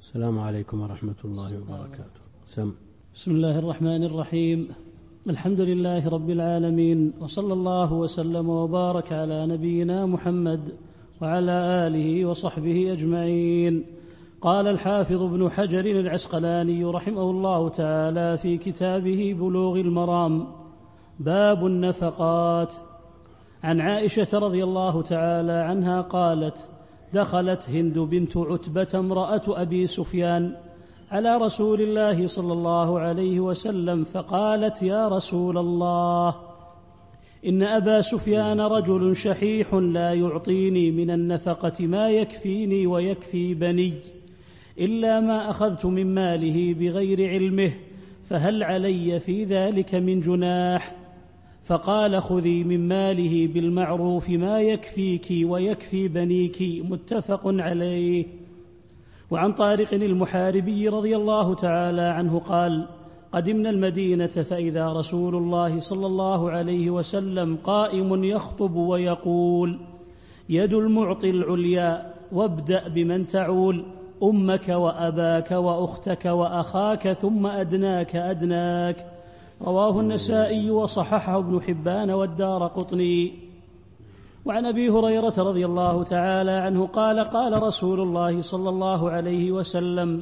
السلام عليكم ورحمة الله وبركاته. بسم الله الرحمن الرحيم. الحمد لله رب العالمين، وصلى الله وسلم وبارك على نبينا محمد وعلى آله وصحبه أجمعين. قال الحافظ ابن حجر العسقلاني رحمه الله تعالى في كتابه بلوغ المرام: باب النفقات. عن عائشة رضي الله تعالى عنها قالت: دخلت هند بنت عتبة امرأة أبي سفيان على رسول الله صلى الله عليه وسلم فقالت: يا رسول الله، إن أبا سفيان رجل شحيح لا يعطيني من النفقة ما يكفيني ويكفي بني إلا ما أخذت من ماله بغير علمه، فهل علي في ذلك من جناح؟ فقال: خذي من ماله بالمعروف ما يكفيك ويكفي بنيك. متفق عليه. وعن طارق المحاربي رضي الله تعالى عنه قال: قدمنا المدينة فإذا رسول الله صلى الله عليه وسلم قائم يخطب ويقول: يد المعطي العليا، وابدأ بمن تعول، أمك وأباك وأختك وأخاك ثم أدناك أدناك. رواه النسائي وصححه ابن حبان والدارقطني. وعن أبي هريرة رضي الله تعالى عنه قال: قال رسول الله صلى الله عليه وسلم: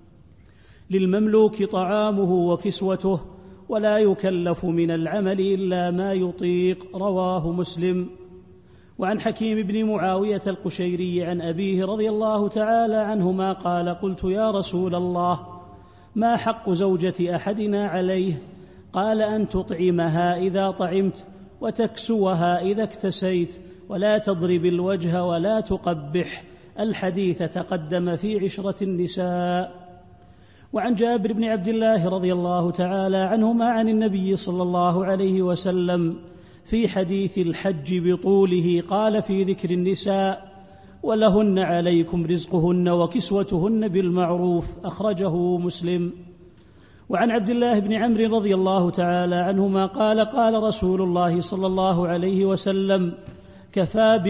للمملوك طعامه وكسوته، ولا يكلف من العمل إلا ما يطيق. رواه مسلم. وعن حكيم بن معاوية القشيري عن أبيه رضي الله تعالى عنهما قال: قلت: يا رسول الله، ما حق زوجة أحدنا عليه؟ قال: أن تطعمها إذا طعمت، وتكسوها إذا اكتسيت، ولا تضرب الوجه ولا تقبح. الحديث تقدم في عشرة النساء. وعن جابر بن عبد الله رضي الله تعالى عنهما عن النبي صلى الله عليه وسلم في حديث الحج بطوله قال في ذكر النساء: ولهن عليكم رزقهن وكسوتهن بالمعروف. أخرجه مسلم. وعن عبد الله بن عمرو رضي الله تعالى عنهما قال: قال رسول الله صلى الله عليه وسلم: كفى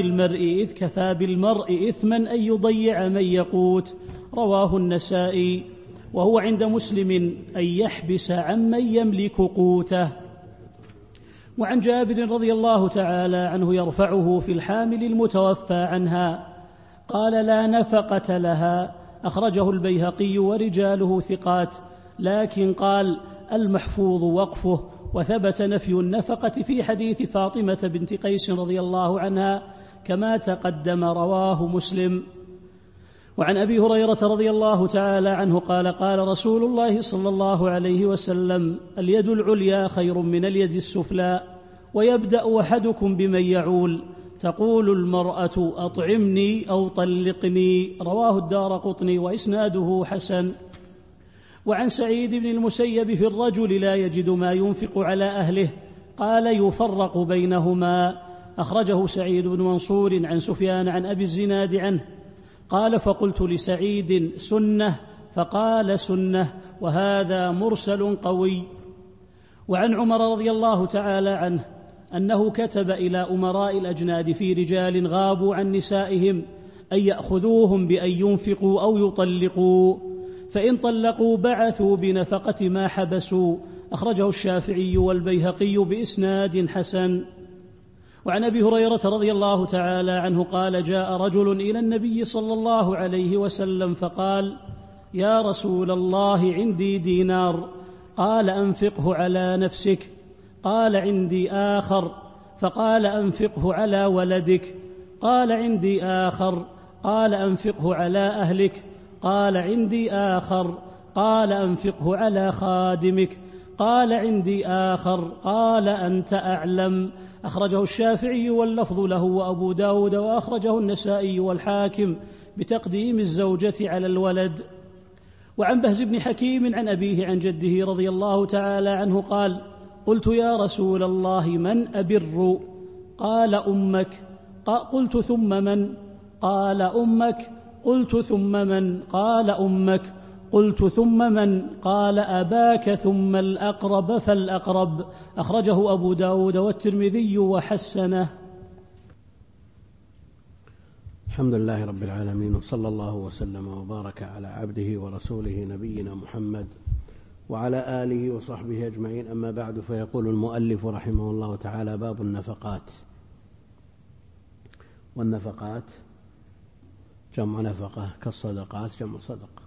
بالمرء إثما أن يضيع من يقوت. رواه النسائي. وهو عند مسلم أن يحبس عمن يملك قوته. وعن جابر رضي الله تعالى عنه يرفعه في الحامل المتوفى عنها قال: لا نفقة لها. أخرجه البيهقي ورجاله ثقات، لكن قال: المحفوظ وقفه. وثبت نفي النفقة في حديث فاطمة بنت قيس رضي الله عنها كما تقدم. رواه مسلم. وعن أبي هريرة رضي الله تعالى عنه قال: قال رسول الله صلى الله عليه وسلم: اليد العليا خير من اليد السفلى، ويبدأ أحدكم بمن يعول. تقول المرأة: أطعمني أو طلقني. رواه الدارقطني وإسناده حسن. وعن سعيد بن المسيب في الرجل لا يجد ما ينفق على أهله قال: يفرق بينهما. أخرجه سعيد بن منصور عن سفيان عن أبي الزناد عنه قال: فقلت لسعيد: سنة؟ فقال: سنة. وهذا مرسل قوي. وعن عمر رضي الله تعالى عنه أنه كتب إلى أمراء الأجناد في رجال غابوا عن نسائهم أن يأخذوهم بأن ينفقوا أو يطلقوا، فإن طلقوا بعثوا بنفقة ما حبسوا. أخرجه الشافعي والبيهقي بإسناد حسن. وعن أبي هريرة رضي الله تعالى عنه قال: جاء رجل إلى النبي صلى الله عليه وسلم فقال: يا رسول الله، عندي دينار. قال: أنفقه على نفسك. قال: عندي آخر. فقال: أنفقه على ولدك. قال: عندي آخر. قال: أنفقه على أهلك. قال: عندي آخر. قال: أنفقه على خادمك. قال: عندي آخر. قال: أنت أعلم. أخرجه الشافعي واللفظ له وأبو داود، وأخرجه النسائي والحاكم بتقديم الزوجة على الولد. وعن بهز بن حكيم عن أبيه عن جده رضي الله تعالى عنه قال: قلت: يا رسول الله، من أبر؟ قال: أمك. قلت: ثم من؟ قال: أمك. قلت: ثم من؟ قال: أمك. قلت: ثم من؟ قال: أباك، ثم الأقرب فالأقرب. أخرجه أبو داود والترمذي وحسنه. الحمد لله رب العالمين، وصلى الله وسلم وبارك على عبده ورسوله نبينا محمد وعلى آله وصحبه أجمعين. أما بعد، فيقول المؤلف رحمه الله تعالى: باب النفقات. والنفقات جمع نفقة، كالصدقات جمع صدقة،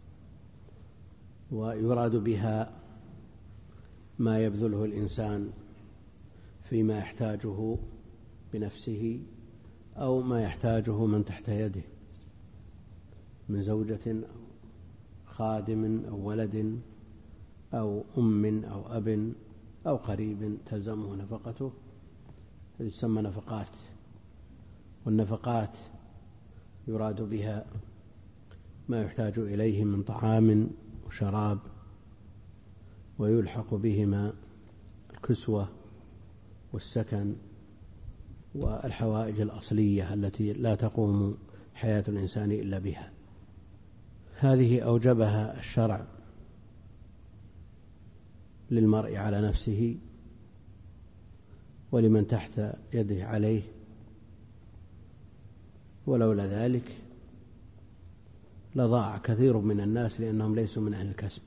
ويراد بها ما يبذله الإنسان فيما يحتاجه بنفسه أو ما يحتاجه من تحت يده من زوجة أو خادم أو ولد أو أم أو أب أو قريب تلزمه نفقته، هذه تسمى نفقات. والنفقات يراد بها ما يحتاج إليه من طعام وشراب، ويلحق بهما الكسوة والسكن والحوائج الأصلية التي لا تقوم حياة الإنسان إلا بها. هذه أوجبها الشرع للمرء على نفسه ولمن تحت يده عليه، ولولا ذلك لضاع كثير من الناس لأنهم ليسوا من أهل الكسب.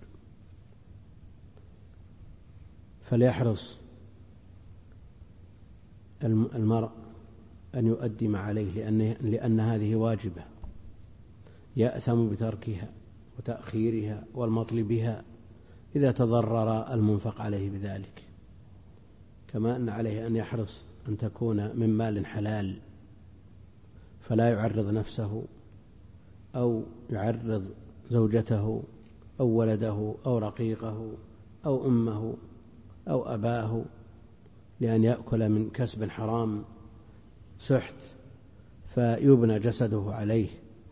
فليحرص المرء أن يؤدي ما عليه، لأن هذه واجبة، يأثم بتركها وتأخيرها والمطل بها إذا تضرر المنفق عليه بذلك. كما أن عليه أن يحرص أن تكون من مال حلال، فلا يعرض نفسه أو يعرض زوجته أو ولده أو رقيقه أو أمه أو أباه لأن يأكل من كسب حرام سحت فيبنى جسده عليه.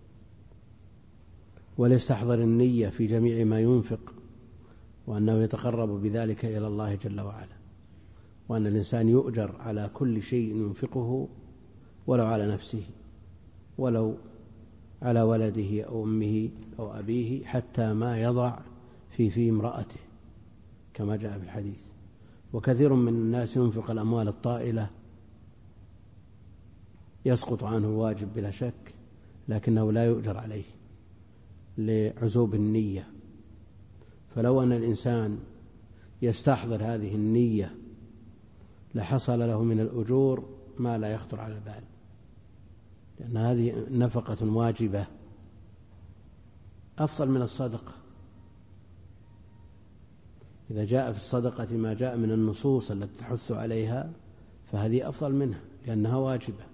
وليستحضر النية في جميع ما ينفق، وأنه يتقرب بذلك إلى الله جل وعلا، وأن الإنسان يؤجر على كل شيء ينفقه، ولو على نفسه ولو على ولده أو أمه أو أبيه، حتى ما يضع في امرأته كما جاء في الحديث. وكثير من الناس ينفق الأموال الطائلة يسقط عنه الواجب بلا شك، لكنه لا يؤجر عليه لعزوب النية. فلو أن الإنسان يستحضر هذه النية لحصل له من الأجور ما لا يخطر على البال، لأن هذه نفقة واجبة أفضل من الصدقة. إذا جاء في الصدقة ما جاء من النصوص التي تحث عليها فهذه أفضل منها لأنها واجبة.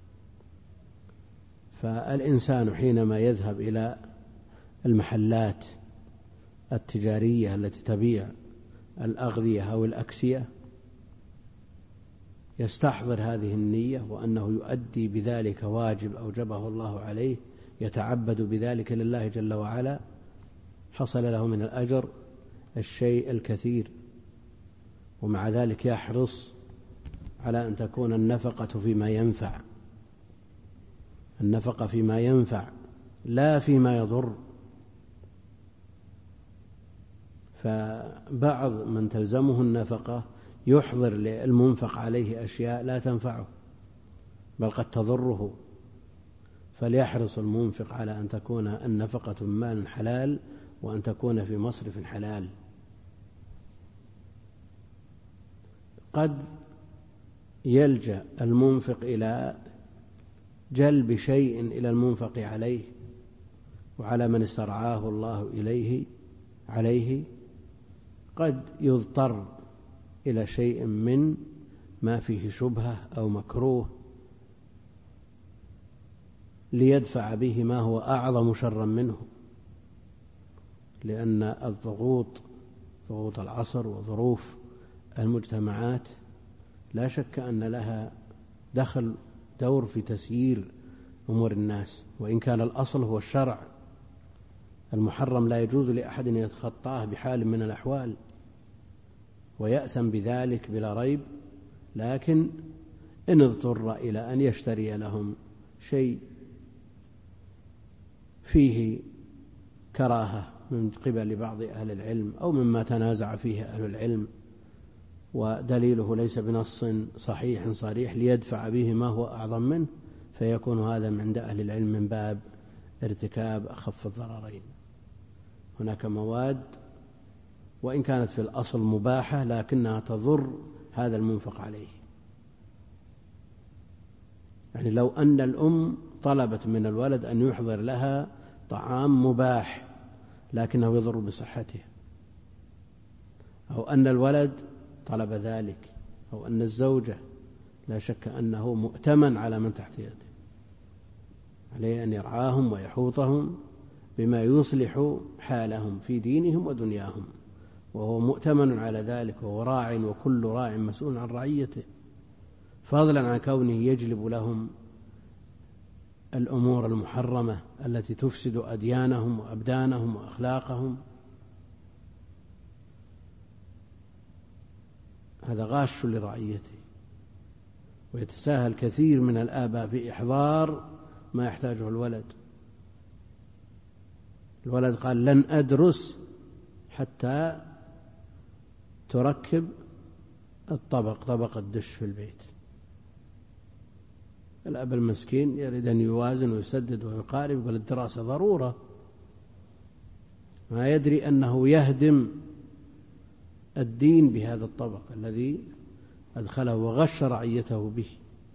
فالإنسان حينما يذهب إلى المحلات التجارية التي تبيع الأغذية أو الأكسية يستحضر هذه النية، وأنه يؤدي بذلك واجب أوجبه الله عليه، يتعبد بذلك لله جل وعلا، حصل له من الأجر الشيء الكثير. ومع ذلك يحرص على أن تكون النفقة فيما ينفع، النفقة فيما ينفع لا فيما يضر. فبعض من تلزمه النفقة يحضر للمنفق عليه أشياء لا تنفعه بل قد تضره، فليحرص المنفق على أن تكون النفقة مال حلال وأن تكون في مصرف حلال. قد يلجأ المنفق إلى جلب شيء إلى المنفق عليه وعلى من استرعاه الله عليه، قد يضطر إلى شيء من ما فيه شبهة أو مكروه ليدفع به ما هو أعظم شرا منه، لأن ضغوط العصر وظروف المجتمعات لا شك أن لها دور في تسيير أمور الناس، وإن كان الأصل هو الشرع. المحرم لا يجوز لأحد أن يتخطاه بحال من الأحوال ويأثم بذلك بلا ريب، لكن إن اضطر إلى أن يشتري لهم شيء فيه كراهة من قبل بعض أهل العلم أو مما تنازع فيه أهل العلم ودليله ليس بنص صحيح صريح ليدفع به ما هو أعظم منه، فيكون هذا عند أهل العلم من باب ارتكاب أخف الضررين. هناك مواد وإن كانت في الأصل مباحة لكنها تضر هذا المنفق عليه. يعني لو أن الأم طلبت من الولد أن يحضر لها طعام مباح لكنه يضر بصحته، أو أن الولد طلب ذلك، أو أن الزوجة، لا شك أنه مؤتمن على من تحت يده، عليه أن يرعاهم ويحوطهم بما يصلح حالهم في دينهم ودنياهم، وهو مؤتمن على ذلك، وهو راع، وكل راع مسؤول عن رعيته، فضلا عن كونه يجلب لهم الأمور المحرمة التي تفسد أديانهم وأبدانهم وأخلاقهم. هذا غاش لرعيته. ويتساهل كثير من الآباء في إحضار ما يحتاجه الولد. الولد قال لن أدرس حتى تركب طبق الدش في البيت. الأب المسكين يريد أن يوازن ويسدد ويقارب، يقول الدراسة ضرورة، ما يدري أنه يهدم الدين بهذا الطبق الذي أدخله وغش رعيته به.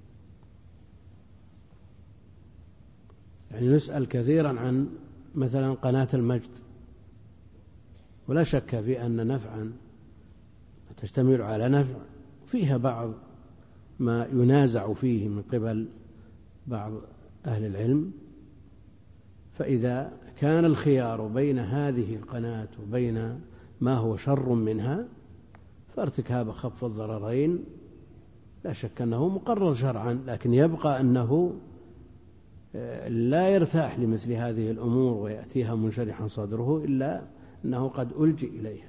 يعني نسأل كثيرا عن مثلا قناة المجد، ولا شك في أن نفعا تشتمل على نفع، فيها بعض ما ينازع فيه من قبل بعض أهل العلم، فإذا كان الخيار بين هذه القناة وبين ما هو شر منها فارتكاب خف الضررين لا شك أنه مقرر شرعا، لكن يبقى أنه لا يرتاح لمثل هذه الأمور ويأتيها منشرحا صدره إلا أنه قد ألجئ إليها.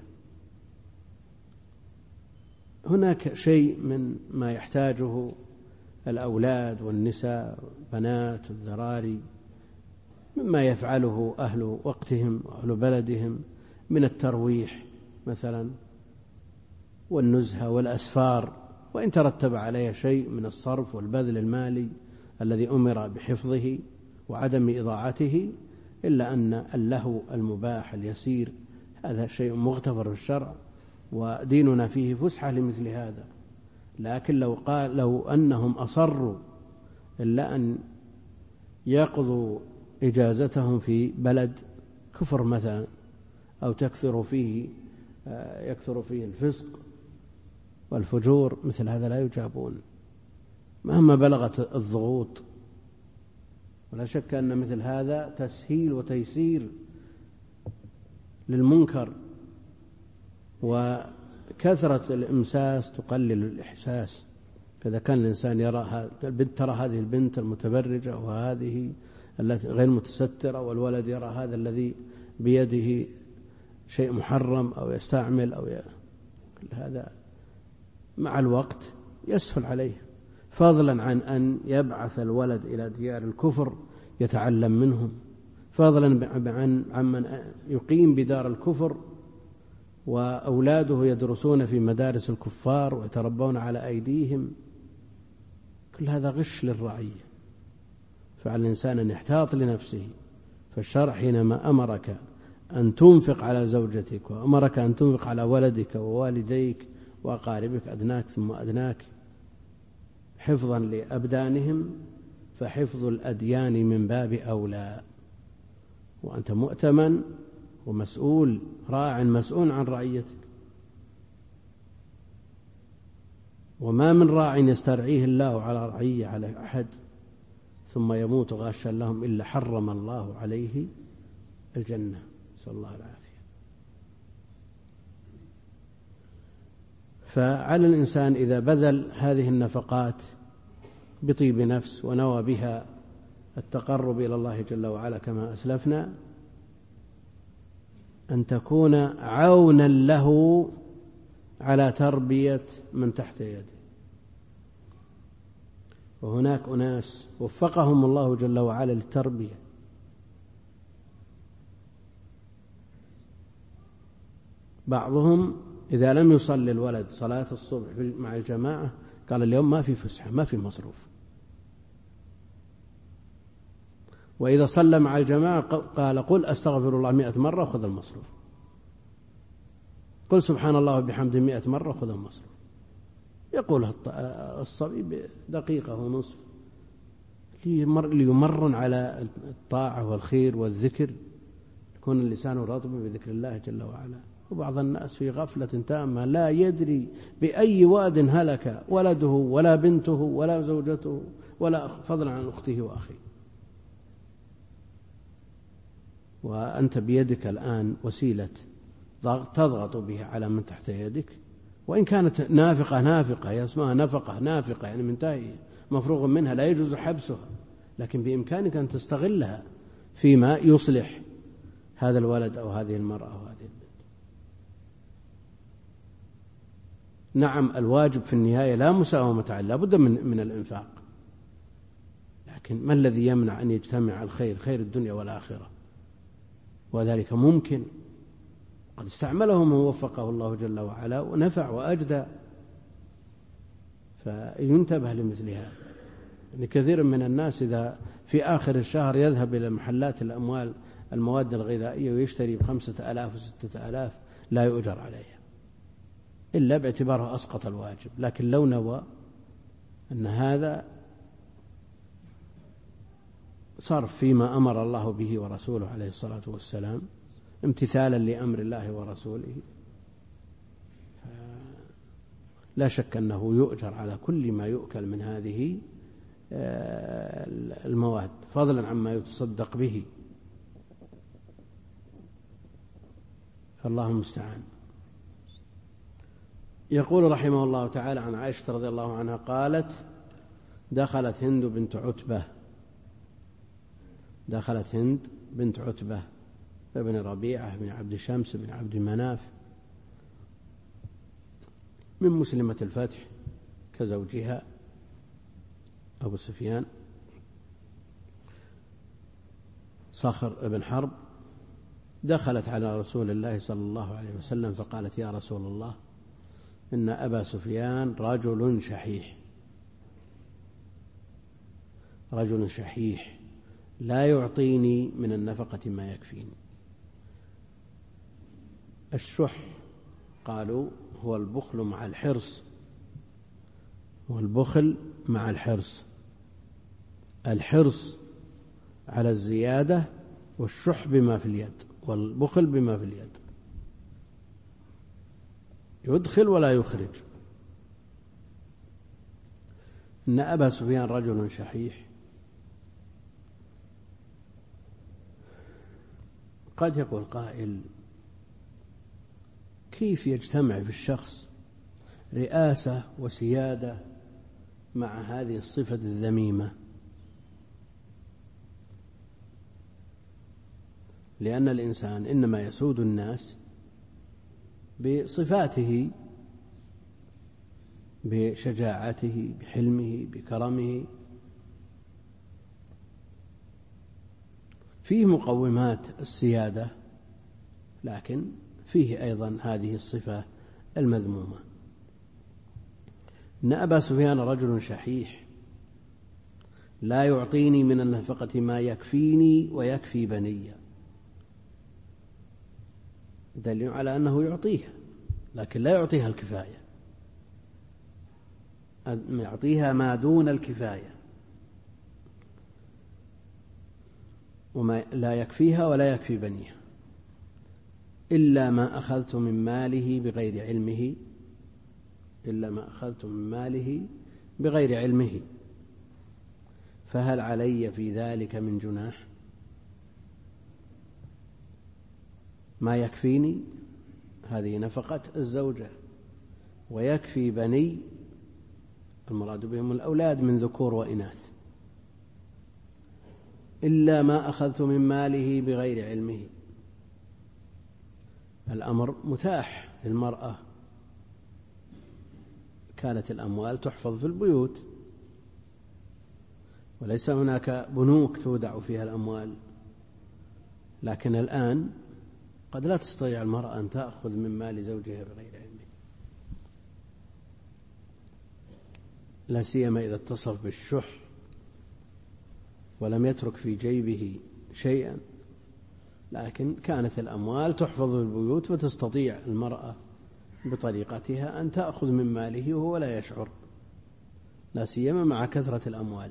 هناك شيء من ما يحتاجه الأولاد والنساء والبنات والذراري مما يفعله أهل وقتهم وأهل بلدهم من الترويح مثلا والنزهة والأسفار، وإن ترتب عليها شيء من الصرف والبذل المالي الذي أمر بحفظه وعدم إضاعته، إلا أن اللهو المباح اليسير هذا شيء مغتفر في الشرع، وديننا فيه فسحة لمثل هذا. لكن لو أنهم أصروا إلا أن يقضوا إجازتهم في بلد كفر مثلا، أو يكثر فيه الفسق والفجور، مثل هذا لا يجابون مهما بلغت الضغوط. ولا شك أن مثل هذا تسهيل وتيسير للمنكر، وكثرة الإمساس تقلل الإحساس. فإذا كان الإنسان يرى ترى هذه البنت المتبرجة وهذه التي غير متسترة، والولد يرى هذا الذي بيده شيء محرم أو يستعمل هذا مع الوقت يسهل عليه، فضلا عن أن يبعث الولد إلى ديار الكفر يتعلم منهم، فضلا عن من يقيم بدار الكفر وأولاده يدرسون في مدارس الكفار ويتربون على أيديهم. كل هذا غش للرعية، فعلى الإنسان أن يحتاط لنفسه. فالشرع حينما أمرك أن تنفق على زوجتك، وأمرك أن تنفق على ولدك ووالديك وأقاربك أدناك ثم أدناك حفظا لأبدانهم، فحفظ الأديان من باب أولى، وأنت مؤتمن ومسؤول، راع مسؤول عن رعيتك. وما من راع يسترعيه الله على رعية على أحد ثم يموت غاشا لهم إلا حرم الله عليه الجنة، نسأل الله العافية. فعلى الإنسان إذا بذل هذه النفقات بطيب نفس ونوى بها التقرب إلى الله جل وعلا كما أسلفنا، أن تكون عونا له على تربية من تحت يده. وهناك أناس وفقهم الله جل وعلا للتربية، بعضهم إذا لم يصلي الولد صلاة الصبح مع الجماعة قال اليوم ما في فسحة، ما في مصروف، وإذا صلى مع الجماعة قال قل أستغفر الله 100 مرة وخذ المصروف، قل سبحان الله وبحمده 100 مرة وخذ المصروف. يقولها الصبي بدقيقة ونصف ليمرن على الطاعة والخير والذكر، يكون اللسان رطبا بذكر الله جل وعلا. وبعض الناس في غفلة تامة لا يدري بأي واد هلك ولده ولا بنته ولا زوجته ولا فضلا عن أخته وأخيه. وأنت بيدك الآن وسيلة تضغط بها على من تحت يدك، وإن كانت نافقة هي اسمها نفقة نافقة يعني منتهية مفروغ منها لا يجوز حبسها، لكن بإمكانك أن تستغلها فيما يصلح هذا الولد أو هذه المرأة أو هذه البنت. نعم الواجب في النهاية لا مساومة عليه، لا بد من الإنفاق، لكن ما الذي يمنع أن يجتمع الخير خير الدنيا والآخرة؟ وذلك ممكن، قد استعمله من وفقه الله جل وعلا ونفع وأجدى، فينتبه لمثل هذا. يعني كثير من الناس إذا في آخر الشهر يذهب إلى محلات المواد الغذائية ويشتري ب5,000 و6,000 لا يؤجر عليها إلا باعتباره أسقط الواجب، لكن لو نوى أن هذا صرف فيما أمر الله به ورسوله عليه الصلاة والسلام امتثالا لأمر الله ورسوله، لا شك أنه يؤجر على كل ما يؤكل من هذه المواد فضلا عما يتصدق به، فالله المستعان. يقول رحمه الله تعالى عن عائشة رضي الله عنها قالت دخلت هند بنت عتبة ابن ربيعة بن عبد شمس بن عبد مناف من مسلمة الفتح كزوجها أبو سفيان صخر بن حرب، دخلت على رسول الله صلى الله عليه وسلم فقالت يا رسول الله إن أبا سفيان رجل شحيح لا يعطيني من النفقة ما يكفيني. الشح قالوا هو البخل مع الحرص، الحرص على الزيادة والشح بما في اليد والبخل بما في اليد، يدخل ولا يخرج. إن أبا سفيان رجل شحيح. قد يقول قائل كيف يجتمع في الشخص رئاسة وسيادة مع هذه الصفة الذميمة؟ لأن الإنسان إنما يسود الناس بصفاته، بشجاعته، بحلمه، بكرمه، فيه مقومات السيادة، لكن فيه أيضا هذه الصفة المذمومة. إن أبا سفيان رجل شحيح لا يعطيني من النفقة ما يكفيني ويكفي بني، دليل على أنه يعطيها لكن لا يعطيها الكفاية، يعطيها ما دون الكفاية، وما لا يكفيها ولا يكفي بنيها إلا ما أخذت من ماله بغير علمه فهل علي في ذلك من جناح؟ ما يكفيني هذه نفقة الزوجة، ويكفي بني المراد بهم الأولاد من ذكور وإناث، إلا ما أخذت من ماله بغير علمه. الأمر متاح للمرأة، كانت الأموال تحفظ في البيوت وليس هناك بنوك تودع فيها الأموال، لكن الآن قد لا تستطيع المرأة أن تأخذ من مال زوجها بغير علمه، لا سيما إذا اتصف بالشح ولم يترك في جيبه شيئا، لكن كانت الأموال تحفظ في البيوت، فتستطيع المرأة بطريقتها أن تأخذ من ماله وهو لا يشعر، لا سيما مع كثرة الأموال.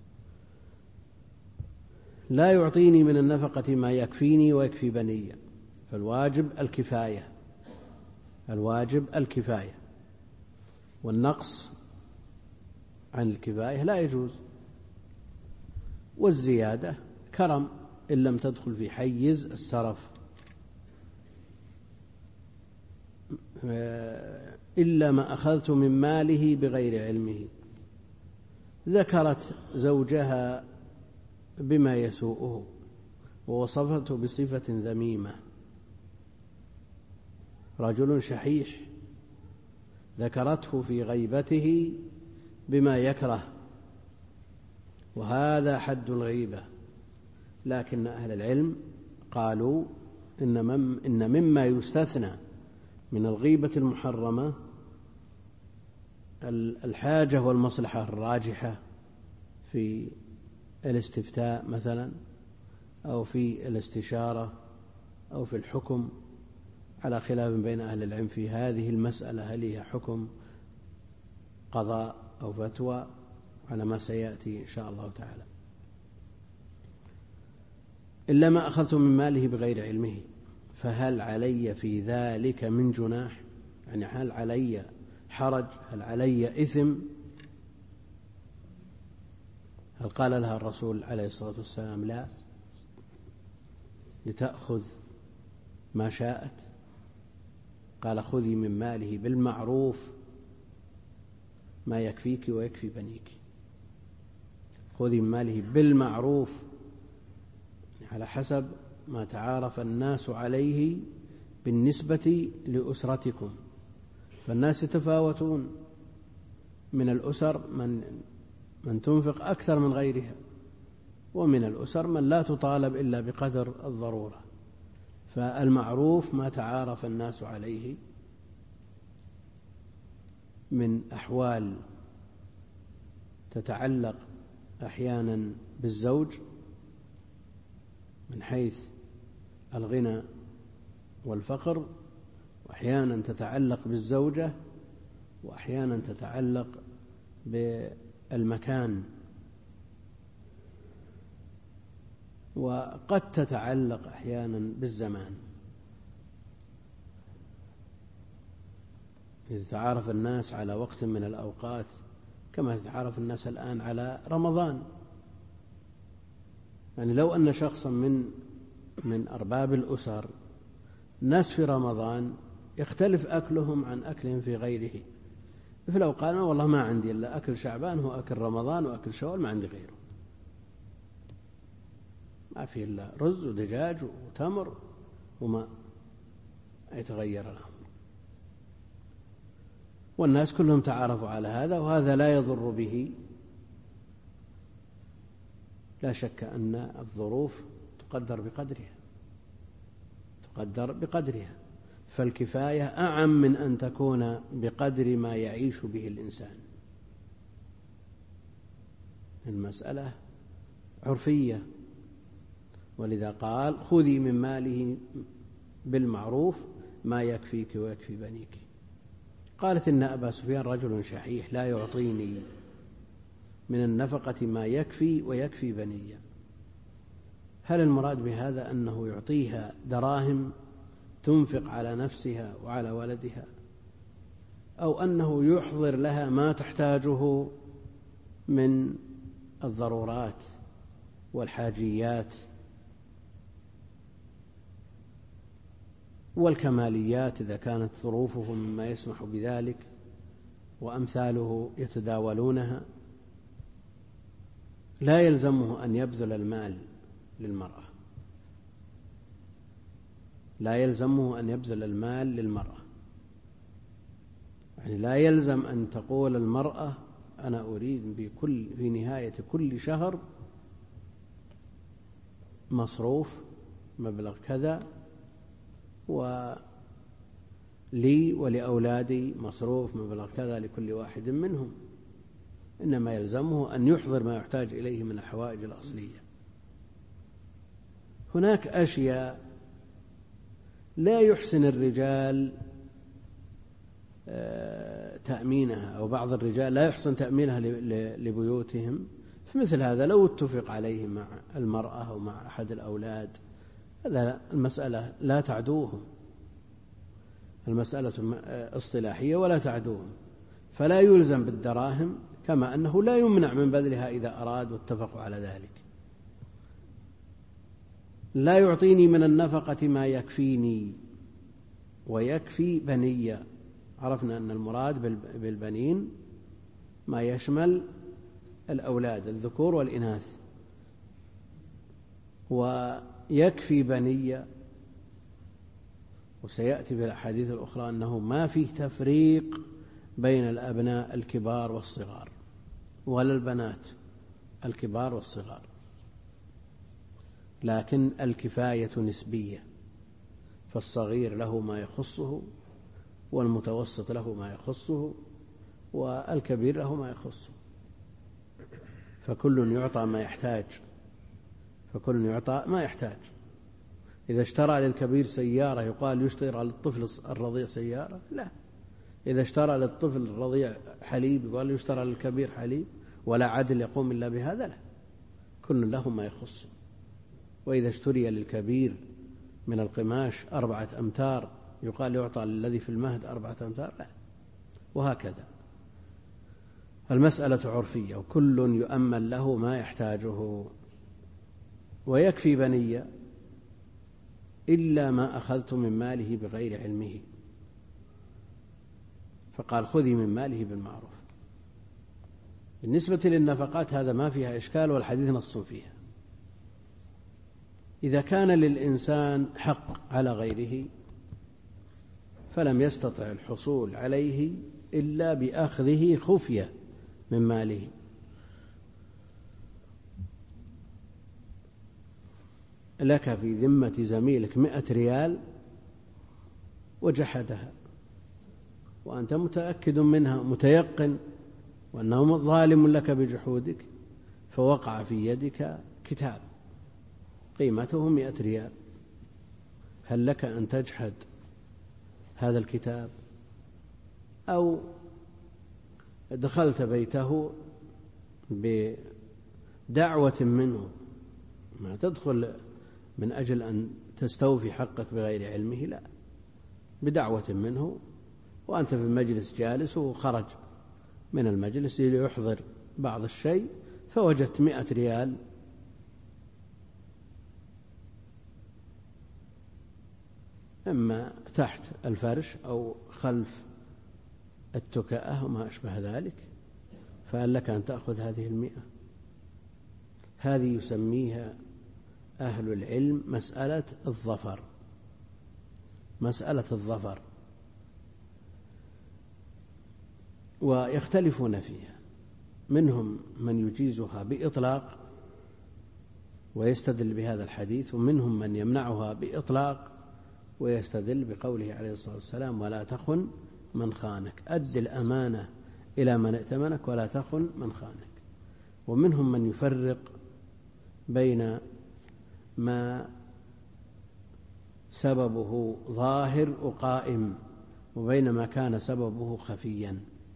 لا يعطيني من النفقة ما يكفيني ويكفي بني، فالواجب الكفاية، الواجب الكفاية، والنقص عن الكفاية لا يجوز، والزيادة كرم إن لم تدخل في حيز السرف، إلا ما أخذت من ماله بغير علمه. ذكرت زوجها بما يسوءه ووصفته بصفة ذميمة، رجل شحيح ذكرته في غيبته بما يكره، وهذا حد الغيبة. لكن أهل العلم قالوا إن مما يستثنى من الغيبة المحرمة الحاجة والمصلحة الراجحة في الاستفتاء مثلا، أو في الاستشارة، أو في الحكم، على خلاف بين أهل العلم في هذه المسألة، هل هي حكم قضاء أو فتوى، على ما سيأتي إن شاء الله تعالى. إلا ما أخذت من ماله بغير علمه، فهل علي في ذلك من جناح؟ يعني هل علي حرج؟ هل علي إثم؟ هل قال لها الرسول عليه الصلاة والسلام لا، لتأخذ ما شاءت؟ قال خذي من ماله بالمعروف ما يكفيك ويكفي بنيك، خذي من ماله بالمعروف على حسب ما تعارف الناس عليه بالنسبة لأسرتكم، فالناس يتفاوتون، من الأسر من تنفق أكثر من غيرها، ومن الأسر من لا تطالب إلا بقدر الضرورة، فالمعروف ما تعارف الناس عليه من أحوال تتعلق أحيانا بالزوج من حيث الغنى والفقر، وأحيانا تتعلق بالزوجة، وأحيانا تتعلق بالمكان، وقد تتعلق أحيانا بالزمان. إذا تعارف الناس على وقت من الأوقات كما يتعارف الناس الآن على رمضان، يعني لو أن شخصا من أرباب الأسر الناس في رمضان يختلف أكلهم عن أكلهم في غيره، فلو قال والله ما عندي إلا أكل شعبان هو أكل رمضان وأكل شوال، ما عندي غيره، ما فيه إلا رز ودجاج وتمر وما يتغير الأمر، والناس كلهم تعارفوا على هذا، وهذا لا يضر به. لا شك أن الظروف تقدر بقدرها، فالكفاية أعم من أن تكون بقدر ما يعيش به الإنسان. المسألة عرفية، ولذا قال خذي من ماله بالمعروف ما يكفيك ويكفي بنيك. قالت إن أبا سفيان رجل شحيح لا يعطيني من النفقة ما يكفي ويكفي بني. هل المراد بهذا أنه يعطيها دراهم تنفق على نفسها وعلى ولدها، أو أنه يحضر لها ما تحتاجه من الضرورات والحاجيات والكماليات إذا كانت ظروفهم مما يسمح بذلك وأمثاله يتداولونها؟ لا يلزمه أن يبذل المال للمرأة، لا يلزمه أن يبذل المال للمرأة، يعني لا يلزم أن تقول المرأة أنا أريد في نهاية كل شهر مصروف مبلغ كذا، ولي ولأولادي مصروف مبلغ كذا لكل واحد منهم، إنما يلزمه أن يحضر ما يحتاج إليه من الحوائج الأصلية. هناك أشياء لا يحسن الرجال تأمينها، أو بعض الرجال لا يحسن تأمينها لبيوتهم، فمثل هذا لو اتفق عليه مع المرأة أو مع أحد الأولاد، هذا المسألة لا تعدوهم، المسألة اصطلاحية ولا تعدوهم، فلا يلزم بالدراهم، كما أنه لا يمنع من بذلها إذا أراد واتفقوا على ذلك. لا يعطيني من النفقة ما يكفيني ويكفي بني. عرفنا أن المراد بالبنين ما يشمل الأولاد الذكور والإناث، ويكفي بني، وسيأتي في الأحاديث الأخرى أنه ما فيه تفريق بين الأبناء الكبار والصغار ولا البنات الكبار والصغار، لكن الكفاية نسبية، فالصغير له ما يخصه، والمتوسط له ما يخصه، والكبير له ما يخصه، فكل يعطى ما يحتاج، فكل يعطى ما يحتاج. إذا اشترى للكبير سيارة يقال يشترى للطفل الرضيع سيارة؟ لا. إذا اشترى للطفل الرضيع حليب يقال يشترى للكبير حليب؟ ولا عدل يقوم إلا بهذا؟ لا، كل له ما يخصه. وإذا اشتري للكبير من القماش 4 أمتار يقال يعطى للذي في المهد 4 أمتار؟ لا، وهكذا. المسألة عرفية، وكل يؤمن له ما يحتاجه. ويكفي بني إلا ما أخذت من ماله بغير علمه، فقال خذي من ماله بالمعروف. بالنسبة للنفقات هذا ما فيها إشكال، والحديث نص فيها. إذا كان للإنسان حق على غيره فلم يستطع الحصول عليه إلا بأخذه خفية من ماله، لك في ذمة زميلك 100 ريال وجحدها، وأنت متأكد منها متيقن وأنه ظالم لك بجحودك، فوقع في يدك كتاب قيمته 100 ريال، هل لك أن تجحد هذا الكتاب؟ أو دخلت بيته بدعوة منه، ما تدخل من أجل أن تستوفي حقك بغير علمه، لا، بدعوة منه، وأنت في المجلس جالس وخرج من المجلس ليحضر بعض الشيء، فوجدت 100 ريال إما تحت الفرش أو خلف التكأة وما أشبه ذلك، فهل لك أن تأخذ هذه 100؟ هذه يسميها أهل العلم مسألة الظفر، مسألة الظفر، ويختلفون فيها. منهم من يجيزها بإطلاق ويستدل بهذا الحديث، ومنهم من يمنعها بإطلاق ويستدل بقوله عليه الصلاة والسلام ولا تخن من خانك، أد الأمانة إلى من ائتمنك ولا تخن من خانك. ومنهم من يفرق بين ما سببه ظاهر وقائم وبين ما كان سببه خفيا.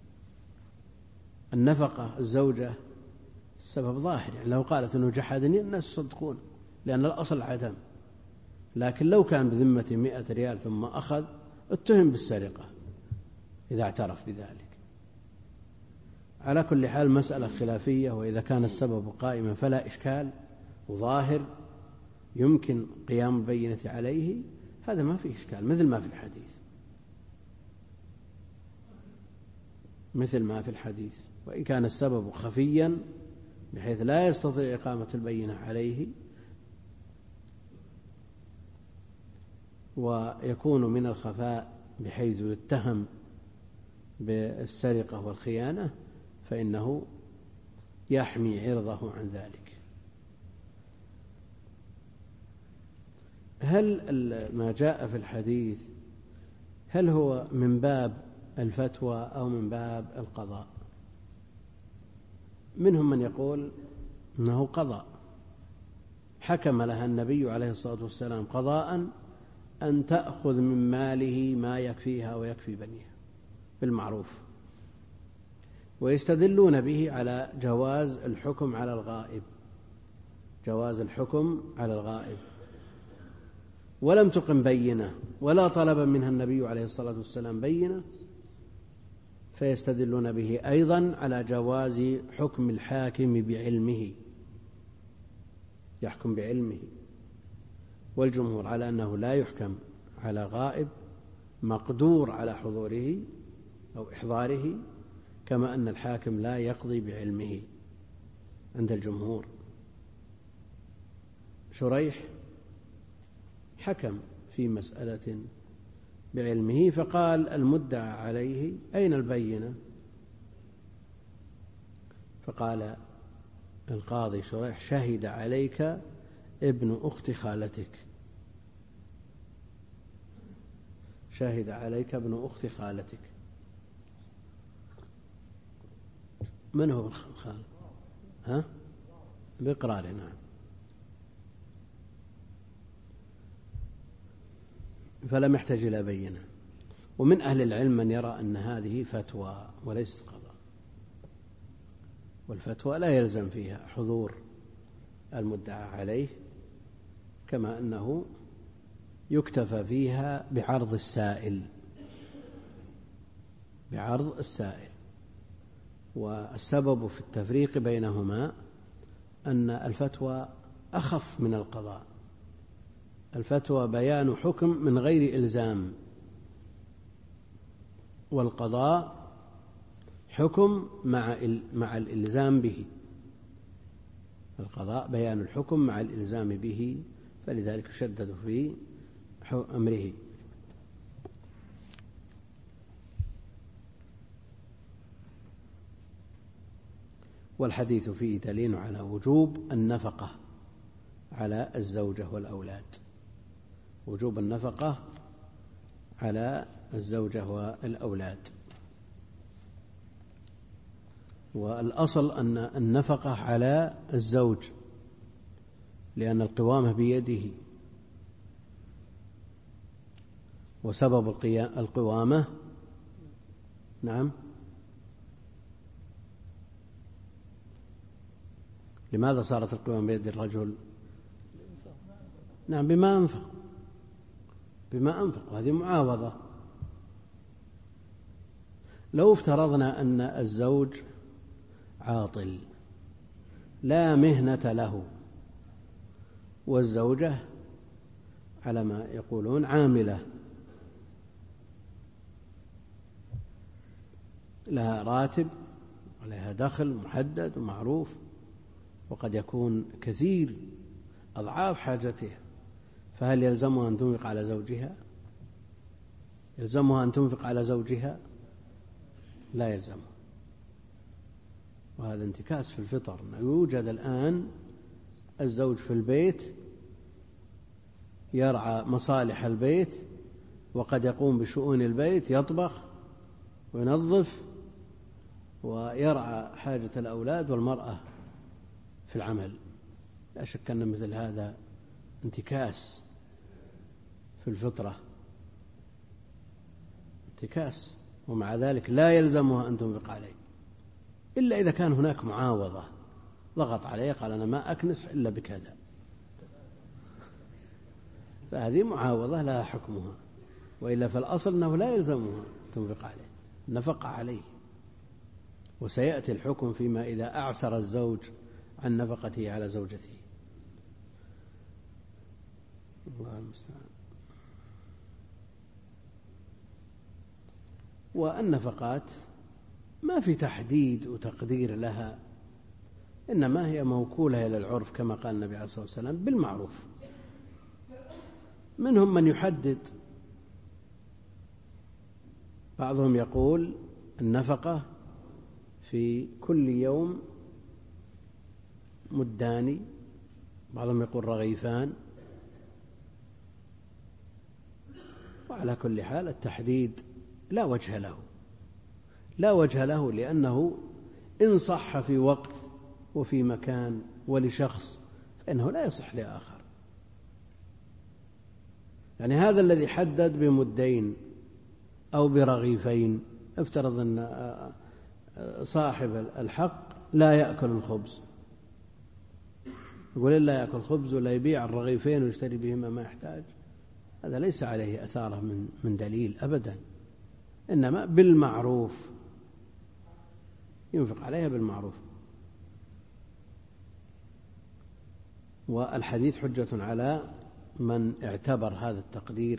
النفقة الزوجة السبب ظاهر، يعني لو قالت أنه جحدني الناس صدقون لأن الأصل عدم، لكن لو كان بذمة 100 ريال ثم أخذ اتهم بالسرقة إذا اعترف بذلك. على كل حال مسألة خلافية، وإذا كان السبب قائما فلا إشكال وظاهر يمكن قيام البينة عليه، هذا ما فيه إشكال، مثل ما في الحديث، مثل ما في الحديث. وإن كان السبب خفيا بحيث لا يستطيع إقامة البينة عليه ويكون من الخفاء بحيث يتهم بالسرقة والخيانة، فإنه يحمي عرضه عن ذلك. هل ما جاء في الحديث هل هو من باب الفتوى أو من باب القضاء؟ منهم من يقول إنه قضاء حكم لها النبي عليه الصلاة والسلام قضاء أن تأخذ من ماله ما يكفيها ويكفي بنيها بالمعروف. ويستدلون به على جواز الحكم على الغائب، جواز الحكم على الغائب، ولم تقم بينة ولا طلب منها النبي عليه الصلاة والسلام بينة، فيستدلون به أيضا على جواز حكم الحاكم بعلمه، يحكم بعلمه. والجمهور على أنه لا يحكم على غائب مقدور على حضوره أو إحضاره، كما أن الحاكم لا يقضي بعلمه عند الجمهور. شريح حكم في مسألة بعلمه، فقال المدعى عليه أين البينة؟ فقال القاضي شريح شهد عليك ابن أخت خالتك، شهد عليك ابن أخت خالتك. من هو الخال؟ ها؟ بإقرار، نعم. فلم يحتاج إلى بينة. ومن أهل العلم من يرى أن هذه فتوى وليست قضاء، والفتوى لا يلزم فيها حضور المدعى عليه، كما أنه يكتفى فيها بعرض السائل، بعرض السائل. والسبب في التفريق بينهما أن الفتوى أخف من القضاء. الفتوى بيان حكم من غير إلزام، والقضاء حكم مع الإلزام به. القضاء بيان الحكم مع الإلزام به، فلذلك يشدد في أمره. والحديث فيه دليل على وجوب النفقة على الزوجة والأولاد، وجوب النفقة على الزوجة والأولاد. والأصل أن النفقة على الزوج، لأن القوامة بيده، وسبب القوامة نعم. لماذا صارت القوامة بيد الرجل؟ نعم، بما أنفق، هذه معاوضة. لو افترضنا أن الزوج عاطل لا مهنة له، والزوجة على ما يقولون عاملة، لها راتب ولها دخل محدد ومعروف، وقد يكون كثير أضعاف حاجتها، فهل يلزمها أن تنفق على زوجها؟ يلزمها أن تنفق على زوجها؟ لا يلزمها. وهذا انتكاس في الفطر. يوجد الآن الزوج في البيت يرعى مصالح البيت، وقد يقوم بشؤون البيت، يطبخ وينظف ويرعى حاجة الأولاد، والمرأة في العمل. لا شك أن مثل هذا انتكاس في الفطرة، انتكاس. ومع ذلك لا يلزمها أن تنفق عليه، إلا إذا كان هناك معاوضة، ضغط عليه قال أنا ما أكنس إلا بكذا، فهذه معاوضة لها حكمها. وإلا فالأصل أنه لا يلزمها تنفق عليه، نفق عليه. وسيأتي الحكم فيما إذا أعسر الزوج عن نفقته على زوجته. الله المستعان. والنفقات ما في تحديد وتقدير لها، إنما هي موكولة إلى العرف كما قال النبي عليه الصلاة والسلام بالمعروف. منهم من يحدد، بعضهم يقول النفقة في كل يوم مدان، بعضهم يقول رغيفان. وعلى كل حال التحديد لا وجه له، لا وجه له، لأنه إن صح في وقت وفي مكان ولشخص إنه لا يصح لآخر. يعني هذا الذي حدد بمدين أو برغيفين، افترض أن صاحب الحق لا يأكل الخبز، يقول لا يأكل خبز ولا يبيع الرغيفين ويشتري بهما ما يحتاج، هذا ليس عليه أثاره من دليل أبدا، إنما بالمعروف ينفق عليها بالمعروف. والحديث حجة على من اعتبر هذا التقدير.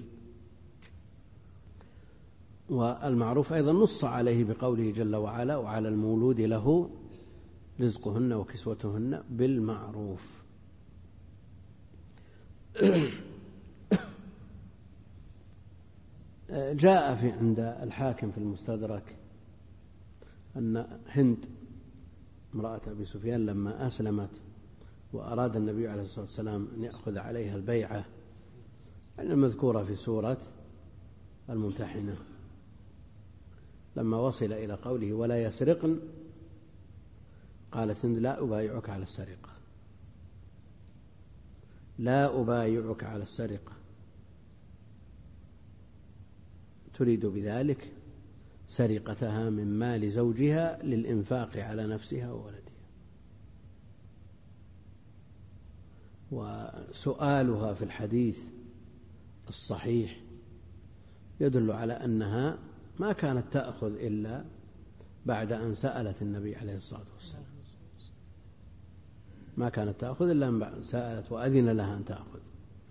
والمعروف أيضا نص عليه بقوله جل وعلا: وعلى المولود له رزقهن وكسوتهن بالمعروف. جاء عند الحاكم في المستدرك أن هند امرأة أبي سفيان لما أسلمت وأراد النبي عليه الصلاة والسلام أن يأخذ عليها البيعة المذكورة في سورة الممتحنة، لما وصل إلى قوله ولا يسرقن قالت هند: لا أبايعك على السرقة، لا أبايعك على السرقة، تريد بذلك سرقتها من مال زوجها للإنفاق على نفسها وولدها. وسؤالها في الحديث الصحيح يدل على أنها ما كانت تأخذ إلا بعد أن سألت النبي عليه الصلاة والسلام، ما كانت تأخذ إلا أن سألت وأذن لها أن تأخذ.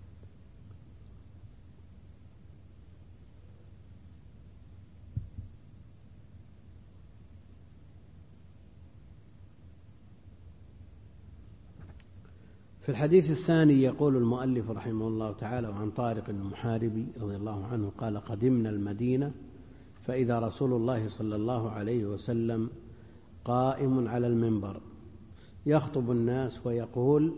في الحديث الثاني يقول المؤلف رحمه الله تعالى: وعن طارق المحاربي رضي الله عنه قال: قدمنا المدينة فإذا رسول الله صلى الله عليه وسلم قائم على المنبر يخطب الناس ويقول: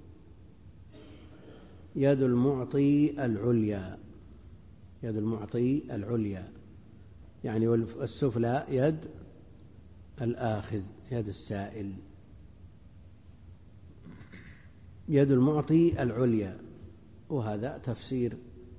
يد المعطي العليا، يد المعطي العليا، يعني والسفلى يد الآخذ، يد السائل، يد المعطي العليا. وهذا تفسير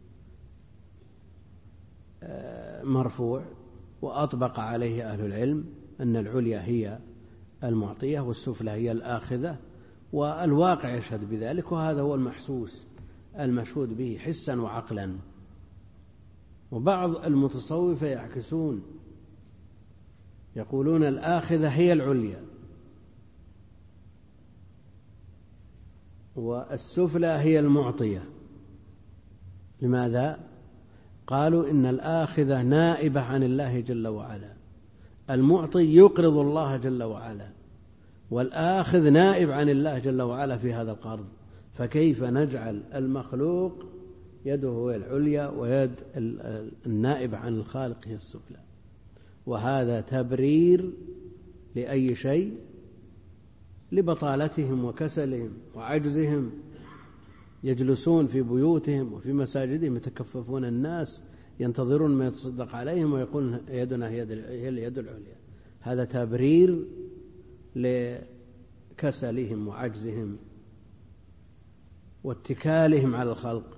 مرفوع، وأطبق عليه أهل العلم أن العليا هي المعطية والسفلى هي الآخذة، والواقع يشهد بذلك، وهذا هو المحسوس المشهود به حسا وعقلا. وبعض المتصوفة يعكسون، يقولون الآخذة هي العليا والسفلى هي المعطية. لماذا؟ قالوا إن الآخذة نائبة عن الله جل وعلا، المعطي يقرض الله جل وعلا، والآخذ نائب عن الله جل وعلا في هذا القرض، فكيف نجعل المخلوق يده هي العليا ويد النائب عن الخالق هي السفلى؟ وهذا تبرير لأي شيء؟ لبطالتهم وكسلهم وعجزهم، يجلسون في بيوتهم وفي مساجدهم يتكففون الناس، ينتظرون ما يتصدق عليهم ويقولون يدنا هي اليد العليا. هذا تبرير لكسلهم وعجزهم واتكالهم على الخلق.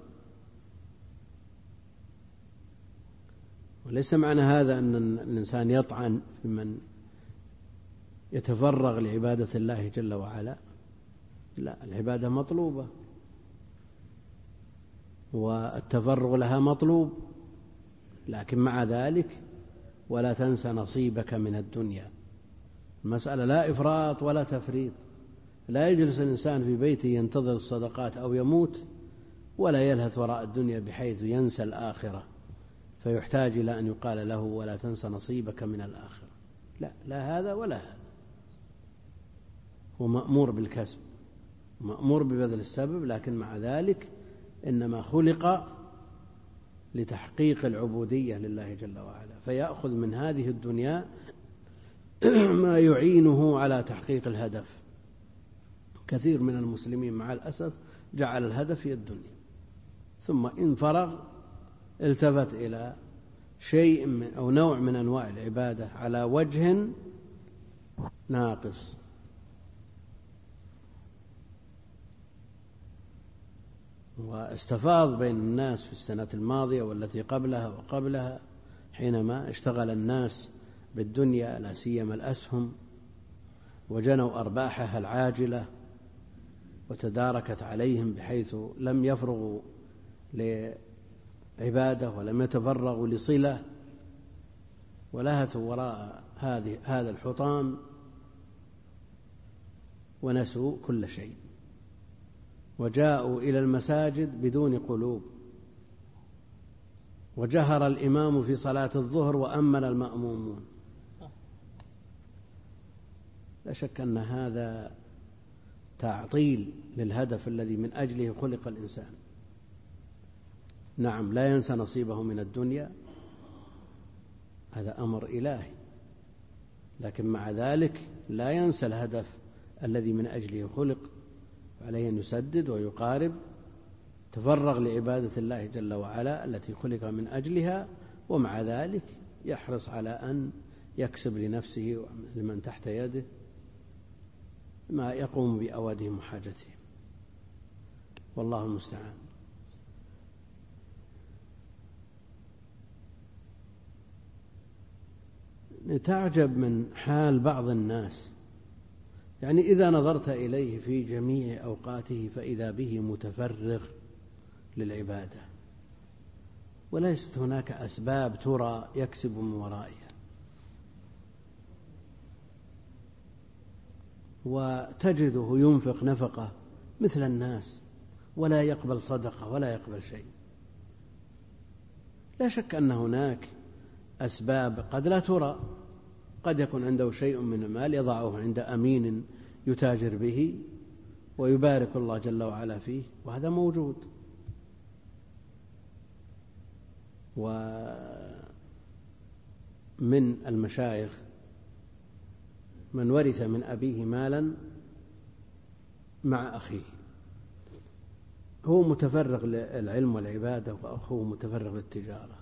وليس معنى هذا أن الإنسان يطعن في من يتفرغ لعبادة الله جل وعلا، لا، العبادة مطلوبة والتفرغ لها مطلوب، لكن مع ذلك ولا تنسى نصيبك من الدنيا. المسألة لا إفراط ولا تفريط، لا يجلس الإنسان في بيته ينتظر الصدقات أو يموت ولا يلهث وراء الدنيا بحيث ينسى الآخرة، فيحتاج إلى أن يقال له ولا تنسى نصيبك من الآخرة. لا، لا هذا ولا هذا، هو مأمور بالكسب، مأمور ببذل السبب، لكن مع ذلك إنما خلق لتحقيق العبودية لله جل وعلا، فيأخذ من هذه الدنيا ما يعينه على تحقيق الهدف. كثير من المسلمين مع الأسف جعل الهدف هي الدنيا، ثم إن فرغ التفت إلى شيء أو نوع من أنواع العبادة على وجه ناقص. واستفاض بين الناس في السنة الماضية والتي قبلها وقبلها، حينما اشتغل الناس بالدنيا لا سيما الأسهم، وجنوا أرباحها العاجلة وتداركت عليهم بحيث لم يفرغوا لعبادة ولم يتفرغوا لصلة، ولهثوا وراء هذا الحطام ونسوا كل شيء، وجاءوا إلى المساجد بدون قلوب، وجهر الإمام في صلاة الظهر وأمن المأمومون. لا شك أن هذا تعطيل للهدف الذي من أجله خلق الإنسان. نعم، لا ينسى نصيبه من الدنيا، هذا أمر إلهي، لكن مع ذلك لا ينسى الهدف الذي من أجله خلق، عليه أن يسدد ويقارب، تفرغ لعبادة الله جل وعلا التي خلق من أجلها، ومع ذلك يحرص على أن يكسب لنفسه ولمن تحت يده ما يقوم بأوادهم وحاجتهم، والله المستعان. تعجب من حال بعض الناس، يعني إذا نظرت إليه في جميع أوقاته فإذا به متفرغ للعبادة، وليست هناك أسباب ترى يكسب من ورائها، وتجده ينفق نفقة مثل الناس ولا يقبل صدقة ولا يقبل شيء. لا شك أن هناك أسباب قد لا ترى، قد يكون عنده شيء من المال يضعه عند أمين يتاجر به ويبارك الله جل وعلا فيه، وهذا موجود. ومن المشايخ من ورث من أبيه مالا مع أخيه، هو متفرغ للعلم والعبادة وأخوه متفرغ للتجارة،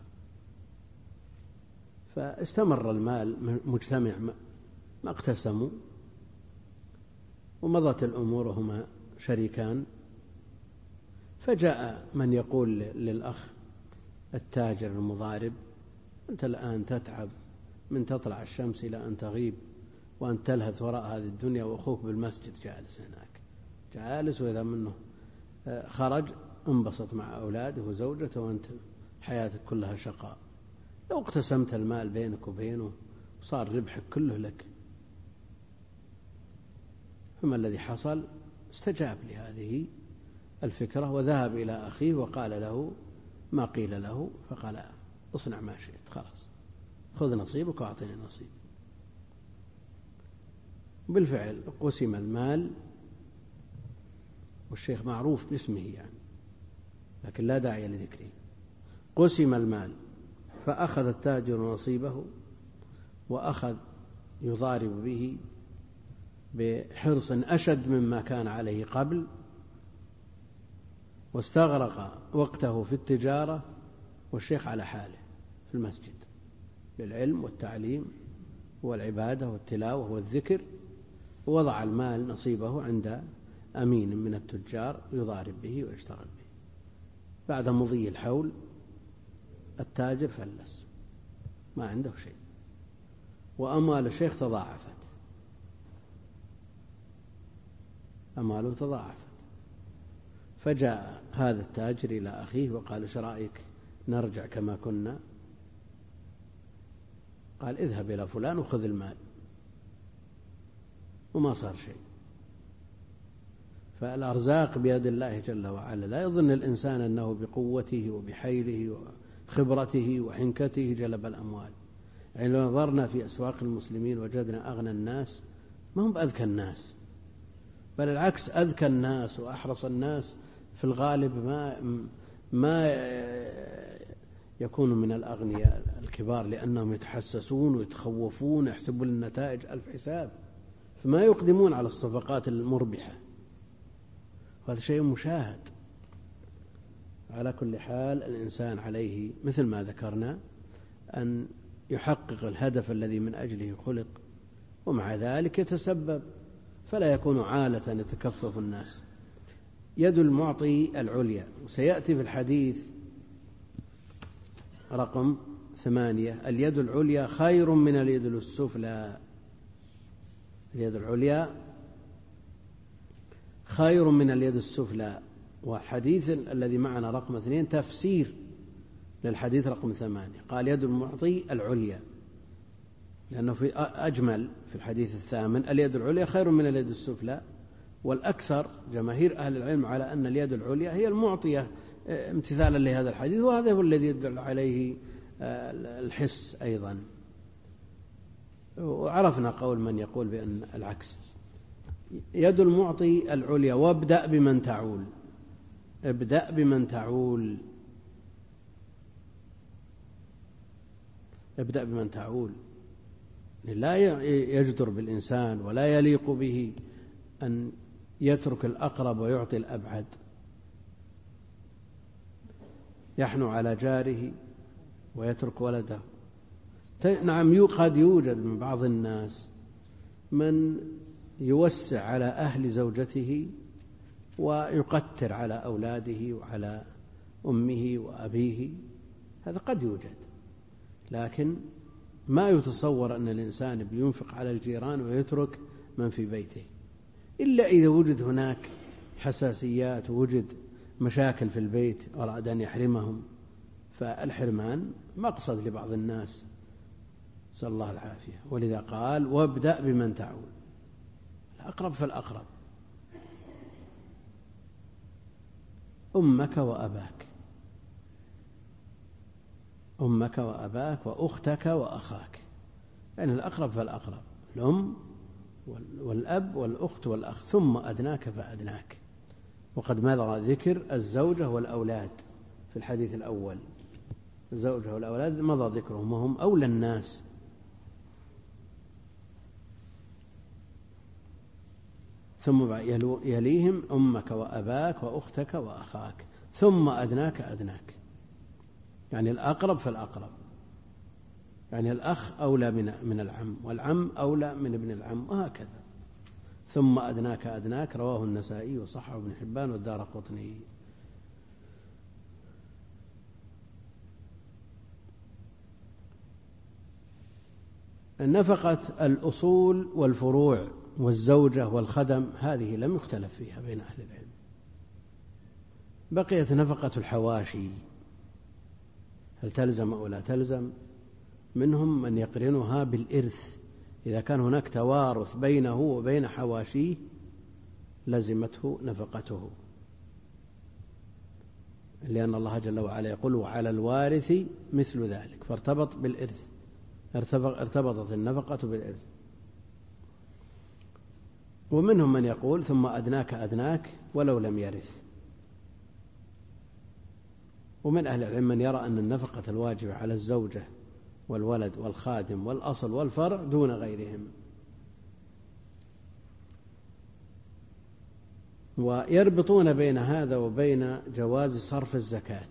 فاستمر المال مجتمع ما اقتسموا، ومضت الأمور وهما شريكان. فجاء من يقول للأخ التاجر المضارب: أنت الآن تتعب من تطلع الشمس إلى أن تغيب، وأن تلهث وراء هذه الدنيا، وأخوك بالمسجد جالس هناك جالس، وإذا منه خرج انبسط مع أولاده وزوجته، وأنت حياتك كلها شقاء. لو اقتسمت المال بينك وبينه صار ربحك كله لك. فما الذي حصل؟ استجاب لهذه الفكرة وذهب إلى أخيه وقال له ما قيل له، فقال: اصنع ما شئت، خلاص خذ نصيبك وأعطني نصيب. بالفعل قسم المال، والشيخ معروف باسمه يعني، لكن لا داعي لذكره. قسم المال، فأخذ التاجر نصيبه، وأخذ يضارب به بحرص أشد مما كان عليه قبل، واستغرق وقته في التجارة، والشيخ على حاله في المسجد للعلم والتعليم والعبادة والتلاوة والذكر، ووضع المال نصيبه عند أمين من التجار يضارب به ويشتغل به. بعد مضي الحول التاجر فلس، ما عنده شيء، وأموال الشيخ تضاعفت، أمواله تضاعفت. فجاء هذا التاجر إلى أخيه وقال: ايش رأيك نرجع كما كنا؟ قال: اذهب إلى فلان وخذ المال، وما صار شيء. فالأرزاق بيد الله جل وعلا، لا يظن الإنسان أنه بقوته وبحيله وخبرته وحنكته جلب الأموال. يعني لو نظرنا في أسواق المسلمين وجدنا أغنى الناس ما هم بأذكى الناس، بل العكس، أذكى الناس وأحرص الناس في الغالب ما يكون من الأغنياء الكبار، لأنهم يتحسسون ويتخوفون ويحسبون النتائج ألف حساب، فما يقدمون على الصفقات المربحة، وهذا شيء مشاهد. على كل حال الإنسان عليه مثل ما ذكرنا أن يحقق الهدف الذي من أجله خلق، ومع ذلك يتسبب، فلا يكون عالة يتكفف الناس. يد المعطي العليا. وسيأتي في الحديث رقم 8: اليد العليا خير من اليد السفلى. اليد العليا خير من اليد السفلى. والحديث الذي معنا رقم 2 تفسير للحديث رقم 8، قال يد المعطي العليا، لأنه في أجمل في الحديث الثامن اليد العليا خير من اليد السفلى. والأكثر جماهير أهل العلم على أن اليد العليا هي المعطية امتثالا لهذا الحديث، وهذا هو الذي يدل عليه الحس أيضا. وعرفنا قول من يقول بأن العكس. يد المعطي العليا. وابدأ بمن تعول. ابدأ بمن تعول. ابدأ بمن تعول. لا يجدر بالإنسان ولا يليق به أن يترك الأقرب ويعطي الأبعد. يحنو على جاره ويترك ولده. نعم، قد يوجد من بعض الناس من يوسع على أهل زوجته ويقتر على أولاده وعلى أمه وأبيه، هذا قد يوجد، لكن ما يتصور أن الإنسان بينفق على الجيران ويترك من في بيته، إلا إذا وجد هناك حساسيات ووجد مشاكل في البيت وأراد أن يحرمهم، فالحرمان مقصد لبعض الناس، نسأل الله العافية. ولذا قال وابدأ بمن تعول. الأقرب فالأقرب. أمك وأباك، أمك وأباك وأختك وأخاك، يعني الأقرب فالأقرب، الأم والأب والأخت والأخ، ثم أدناك فأدناك. وقد مضى ذكر الزوجة والأولاد في الحديث الأول. الزوجة والأولاد مضى ذكرهم وهم أولى الناس. ثم يليهم أمك وأباك وأختك وأخاك، ثم أدناك أدناك، يعني الأقرب فالأقرب، يعني الأخ أولى من العم، والعم أولى من ابن العم، وهكذا. ثم أدناك أدناك، رواه النسائي وصححه ابن حبان والدارقطني. نفقة الأصول والفروع والزوجة والخدم هذه لم يختلف فيها بين أهل العلم. بقيت نفقة الحواشي، هل تلزم أو لا تلزم؟ منهم من يقرنها بالإرث، إذا كان هناك توارث بينه وبين حواشيه لزمته نفقته، لأن الله جل وعلا يقول وعلى الوارث مثل ذلك، فارتبط بالإرث، ارتبطت النفقة بالإرث. ومنهم من يقول ثم أدناك أدناك ولو لم يرث. ومن أهل العلم من يرى أن النفقة الواجبة على الزوجة والولد والخادم والأصل والفرع دون غيرهم. ويربطون بين هذا وبين جواز صرف الزكاة،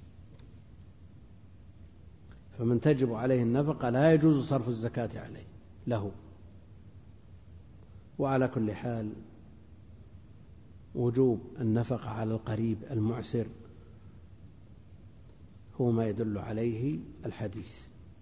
فمن تجب عليه النفقة لا يجوز صرف الزكاة عليه له. وعلى كل حال وجوب النفقة على القريب المعسر هو ما يدل عليه الحديث.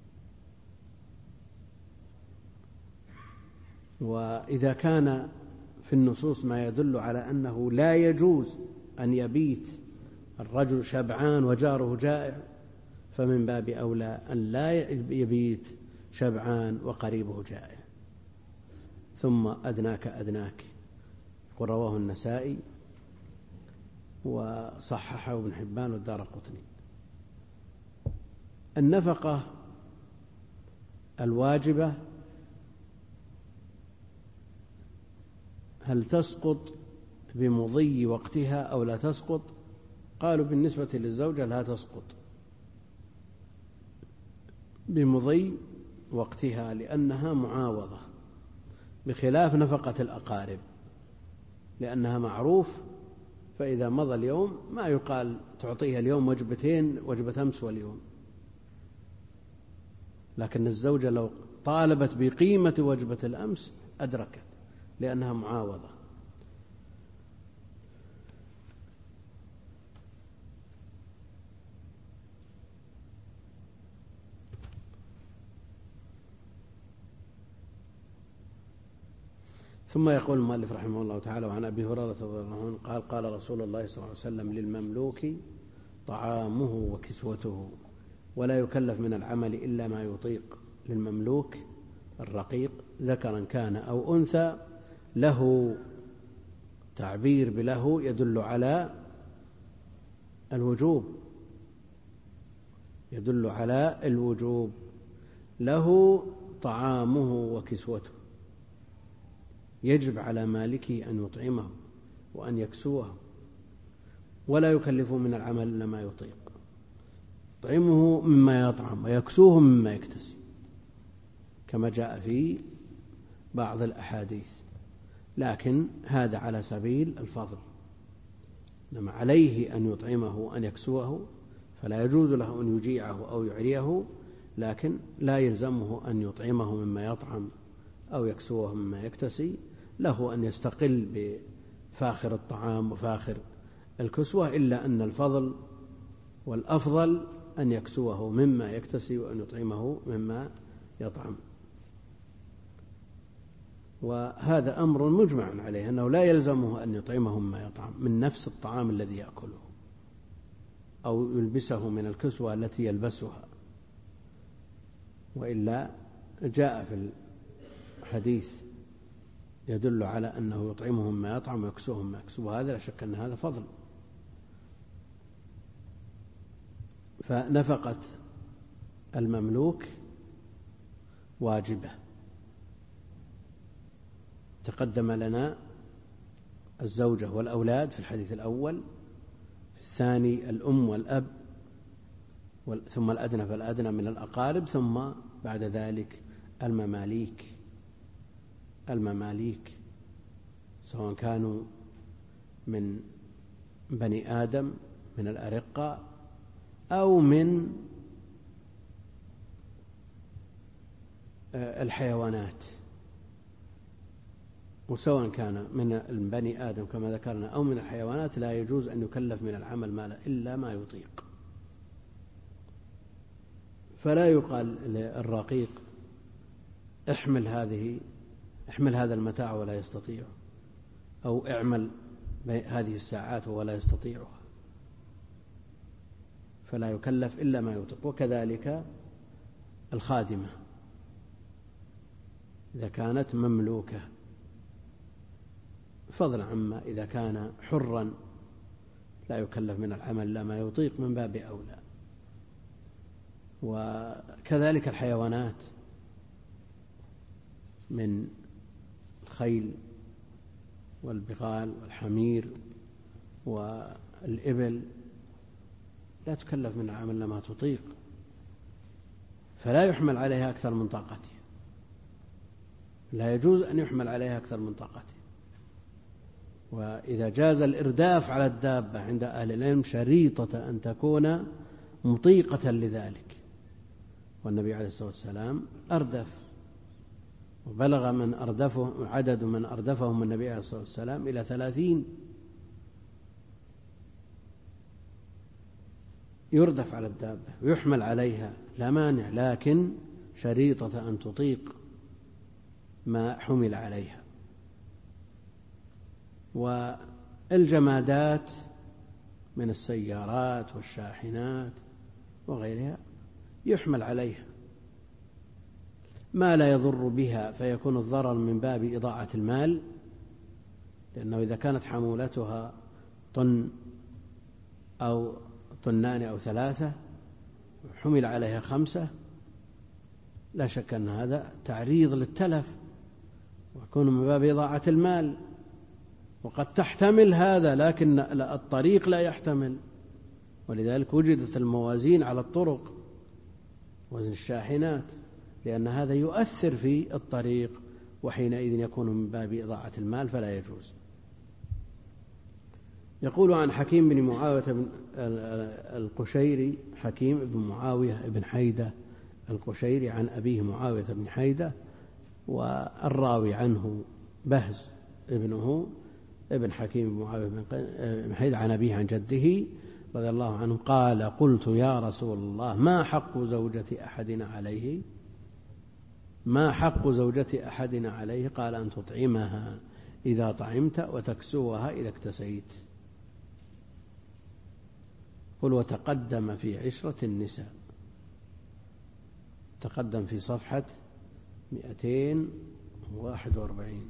وإذا كان في النصوص ما يدل على أنه لا يجوز أن يبيت الرجل شبعان وجاره جائع، فمن باب أولى أن لا يبيت شبعان وقريبه جائع. ثم أدناك أدناك، ورواه النسائي وصححه ابن حبان والدارقطني. النفقة الواجبة هل تسقط بمضي وقتها أو لا تسقط؟ قالوا بالنسبة للزوجة لا تسقط بمضي وقتها لأنها معاوضة، بخلاف نفقة الأقارب لأنها معروف، فإذا مضى اليوم ما يقال تعطيها اليوم وجبتين، وجبة أمس واليوم. لكن الزوجة لو طالبت بقيمة وجبة الأمس أدركت لأنها معاوضة. ثم يقول المؤلف رحمه الله تعالى: وعن أبي هريرة رضي الله عنه قال: قال رسول الله صلى الله عليه وسلم: للمملوك طعامه وكسوته ولا يكلف من العمل إلا ما يطيق. للمملوك الرقيق ذكرا كان أو أنثى. له تعبير بله يدل على الوجوب، يدل على الوجوب. له طعامه وكسوته، يجب على مالكه أن يطعمه وأن يكسوه، ولا يكلف من العمل إلا ما يطيق. يطعمه مما يطعم ويكسوه مما يكتسي، كما جاء في بعض الأحاديث، لكن هذا على سبيل الفضل. لما عليه أن يطعمه وأن يكسوه فلا يجوز له أن يجيعه أو يعريه، لكن لا يلزمه أن يطعمه مما يطعم أو يكسوه مما يكتسي. له أن يستقل بفاخر الطعام وفاخر الكسوة، إلا أن الفضل والأفضل أن يكسوه مما يكتسي وأن يطعمه مما يطعم. وهذا أمر مجمع عليه، أنه لا يلزمه أن يطعمه مما يطعم من نفس الطعام الذي يأكله، أو يلبسه من الكسوة التي يلبسها، وإلا جاء في الحديث يدل على أنه يطعمهم ما يطعم ويكسوهم ما يكسو، وهذا لا شك أن هذا فضل. فنفقة المملوك واجبة. تقدم لنا الزوجة والأولاد في الحديث الأول، في الثاني الأم والأب، ثم الأدنى فالأدنى من الأقارب، ثم بعد ذلك المماليك سواء كانوا من بني آدم من الأرقة أو من الحيوانات. وسواء كان من بني آدم كما ذكرنا أو من الحيوانات لا يجوز أن يكلف من العمل ما إلا ما يطيق. فلا يقال للرقيق احمل هذا المتاع ولا يستطيع، أو اعمل هذه الساعات ولا يستطيعها، فلا يكلف إلا ما يطيق. وكذلك الخادمة إذا كانت مملوكة، فضلا عما إذا كان حرا لا يكلف من العمل إلا ما يطيق من باب أولى. وكذلك الحيوانات من الخيل والبغال والحمير والإبل لا تكلف من العمل إلا ما تطيق، فلا يحمل عليها أكثر من طاقته، لا يجوز أن يحمل عليها أكثر من طاقته. وإذا جاز الإرداف على الدابة عند أهل العلم شريطة أن تكون مطيقة لذلك، والنبي عليه الصلاة والسلام أردف، وبلغ من أردفه عدد من أردفهم النبي عليه الصلاة والسلام إلى 30 يردف على الدابة ويحمل عليها لا مانع، لكن شريطة أن تطيق ما حمل عليها. والجمادات من السيارات والشاحنات وغيرها يحمل عليها ما لا يضر بها، فيكون الضرر من باب إضاعة المال، لأنه إذا كانت حمولتها طن أو طنان أو 3 حمل عليها 5 لا شك أن هذا تعريض للتلف ويكون من باب إضاعة المال. وقد تحتمل هذا لكن الطريق لا يحتمل، ولذلك وجدت الموازين على الطرق، وزن الشاحنات، لأن هذا يؤثر في الطريق، وحينئذ يكون من باب إضاعة المال فلا يجوز. يقول عن حكيم بن معاوية القشيري، حكيم بن معاوية بن حيدة القشيري، عن أبيه معاوية بن حيدة، والراوي عنه بهز ابنه ابن حكيم بن معاوية بن حيدة عن أبيه عن جده رضي الله عنه قال: قلت يا رسول الله ما حق زوجة أحدنا عليه؟ ما حق زوجة أحدنا عليه؟ قال أن تطعمها إذا طعمت وتكسوها إذا اكتسيت. قل وتقدم في عشرة النساء، تقدم في صفحة 241.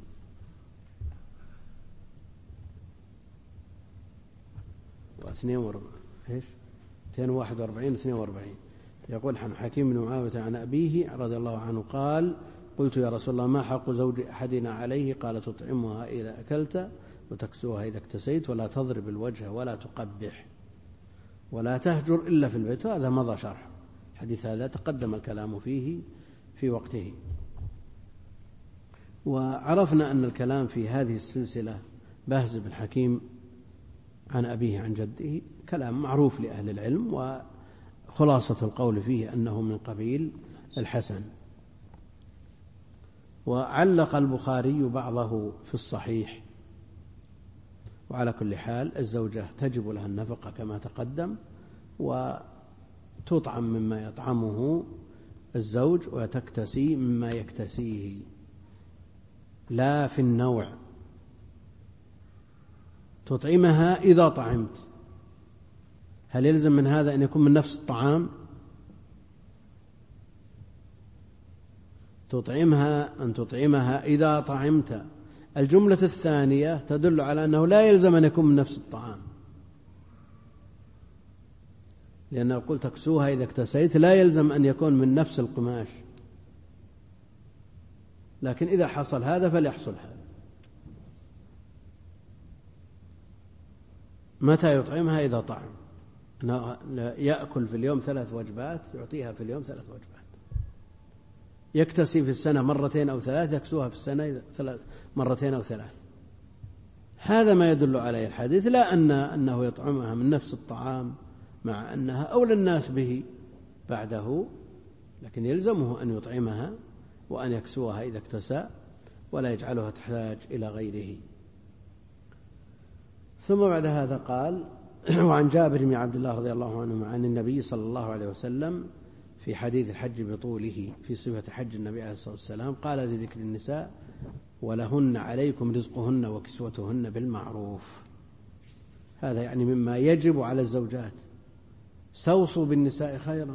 ايش 241 42. يقول عن حكيم بن معاوية عن أبيه رضي الله عنه قال قلت يا رسول الله ما حق زوج أحدنا عليه؟ قال تطعمها إذا أكلت وتكسوها إذا اكتسيت ولا تضرب الوجه ولا تقبح ولا تهجر إلا في البيت. هذا مضى شرح الحديث هذا، تقدم الكلام فيه في وقته. وعرفنا أن الكلام في هذه السلسلة بهز بن حكيم عن أبيه عن جده كلام معروف لأهل العلم، وخلاصة القول فيه أنه من قبيل الحسن. وعلق البخاري بعضه في الصحيح. وعلى كل حال الزوجة تجب لها النفقة كما تقدم، وتطعم مما يطعمه الزوج وتكتسي مما يكتسيه، لا في النوع. تطعمها إذا طعمت، هل يلزم من هذا أن يكون من نفس الطعام؟ أن تطعمها إذا طعمت. الجملة الثانية تدل على أنه لا يلزم أن يكون من نفس الطعام، لأنه قل تكسوها إذا اكتسيت لا يلزم أن يكون من نفس القماش، لكن إذا حصل هذا فليحصل هذا. متى يطعمها؟ إذا طعم. يأكل في اليوم 3 وجبات، يعطيها في اليوم 3 وجبات. يكتسي في السنة 2 أو 3، يكسوها في السنة 2 أو 3. هذا ما يدل عليه الحديث، لا أنه يطعمها من نفس الطعام مع أنها أولى الناس به بعده، لكن يلزمه أن يطعمها وأن يكسوها إذا اكتسى، ولا يجعلها تحتاج إلى غيره. ثم بعد هذا قال وعن جابر بن عبد الله رضي الله عنه عن النبي صلى الله عليه وسلم في حديث الحج بطوله في صفة حج النبي عليه الصلاة والسلام قال في ذكر النساء ولهن عليكم رزقهن وكسوتهن بالمعروف. هذا يعني مما يجب على الزوجات. استوصوا بالنساء خيرا،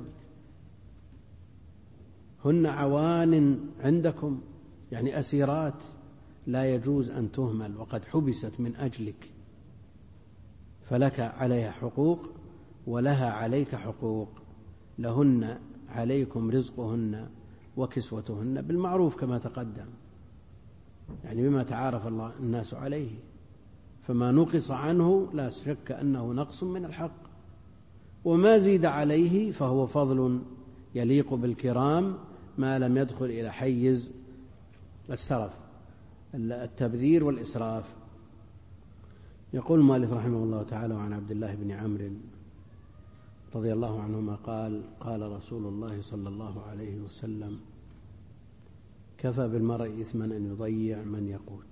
هن عوان عندكم، يعني أسيرات لا يجوز أن تهمل وقد حبست من أجلك، فلك عليها حقوق ولها عليك حقوق. لهن عليكم رزقهن وكسوتهن بالمعروف كما تقدم، يعني بما تعارف الناس عليه، فما نقص عنه لا شك أنه نقص من الحق، وما زيد عليه فهو فضل يليق بالكرام ما لم يدخل إلى حيز السرف التبذير والإسراف. يقول المؤلف رحمه الله تعالى عن عبد الله بن عمرو رضي الله عنهما قال قال رسول الله صلى الله عليه وسلم كفى بالمرء إثما أن يضيع من يقوت.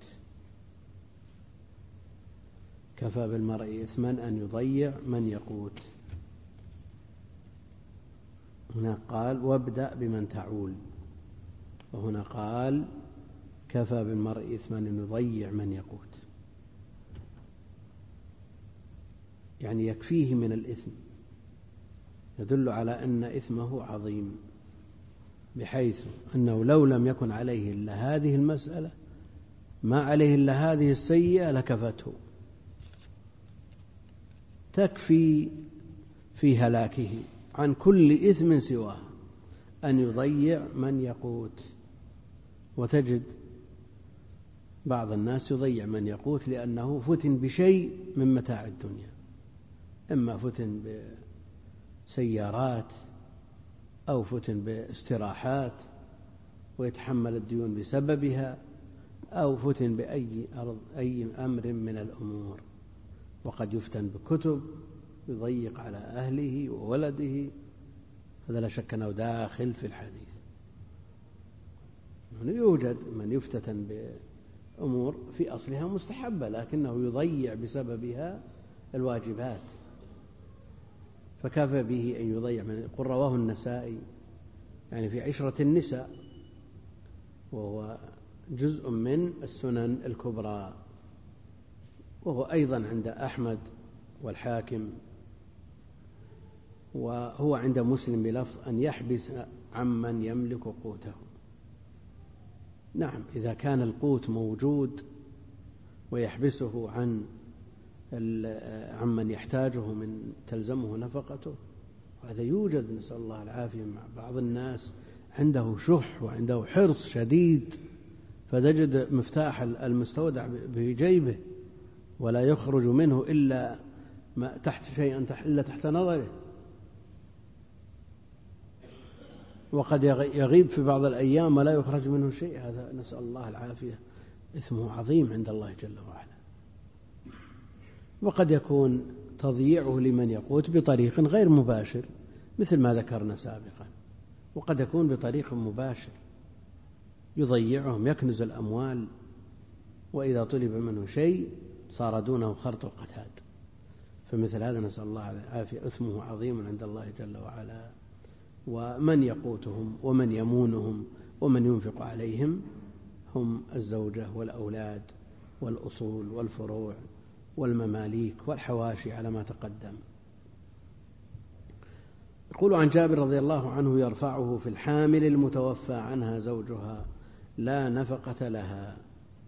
كفى بالمرء إثما أن يضيع من يقوت. هنا قال وابدأ بمن تعول، وهنا قال كفى بالمرء إثما أن يضيع من يقوت، يعني يكفيه من الإثم، يدل على أن إثمه عظيم، بحيث أنه لو لم يكن عليه إلا هذه المسألة ما عليه إلا هذه السيئة لكفته، تكفي في هلاكه عن كل إثم سواه أن يضيع من يقوت. وتجد بعض الناس يضيع من يقوت لأنه فتن بشيء من متاع الدنيا، إما فتن بسيارات أو فتن باستراحات ويتحمل الديون بسببها، أو فتن أي أمر من الأمور، وقد يفتن بكتب يضيق على أهله وولده. هذا لا شك أنه داخل في الحديث. يوجد من يفتتن بأمور في أصلها مستحبة لكنه يضيع بسببها الواجبات، فكفى به أن يضيع من. قل رواه النسائي يعني في عشرة النساء وهو جزء من السنن الكبرى، وهو أيضا عند أحمد والحاكم، وهو عند مسلم بلفظ أن يحبس عمن يملك قوته. نعم، إذا كان القوت موجود ويحبسه عمن يحتاجه من تلزمه نفقته، وهذا يوجد، نسأل الله العافية. مع بعض الناس عنده شح وعنده حرص شديد، فتجد مفتاح المستودع بجيبه ولا يخرج منه إلا إلا تحت نظره، وقد يغيب في بعض الأيام ولا يخرج منه شيء. هذا نسأل الله العافية إثمه عظيم عند الله جل وعلا. وقد يكون تضييعه لمن يقوت بطريق غير مباشر مثل ما ذكرنا سابقا، وقد يكون بطريق مباشر يضيعهم، يكنز الأموال، وإذا طلب منه شيء صار دونه خرط القتاد. فمثل هذا نسأل الله العافية إثمه عظيم عند الله جل وعلا. ومن يقوتهم ومن يمونهم ومن ينفق عليهم هم الزوجة والأولاد والأصول والفروع والمماليك والحواشي على ما تقدم. يقول عن جابر رضي الله عنه يرفعه في الحامل المتوفى عنها زوجها لا نفقة لها.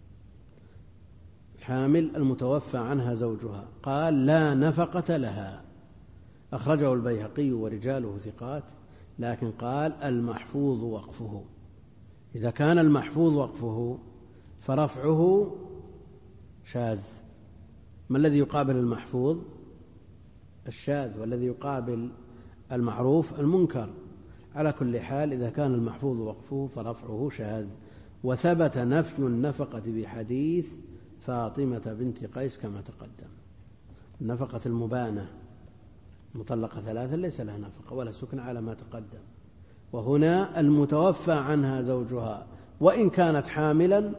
الحامل المتوفى عنها زوجها قال لا نفقة لها، أخرجه البيهقي ورجاله ثقات، لكن قال المحفوظ وقفه. إذا كان المحفوظ وقفه فرفعه شاذ. ما الذي يقابل المحفوظ؟ الشاذ، والذي يقابل المعروف المنكر. على كل حال إذا كان المحفوظ وقفه فرفعه شاذ. وثبت نفي النفقة بحديث فاطمة بنت قيس كما تقدم. النفقة المبانة مطلقة 3 ليس لها نفقة ولا سكن على ما تقدم. وهنا المتوفى عنها زوجها وإن كانت حاملا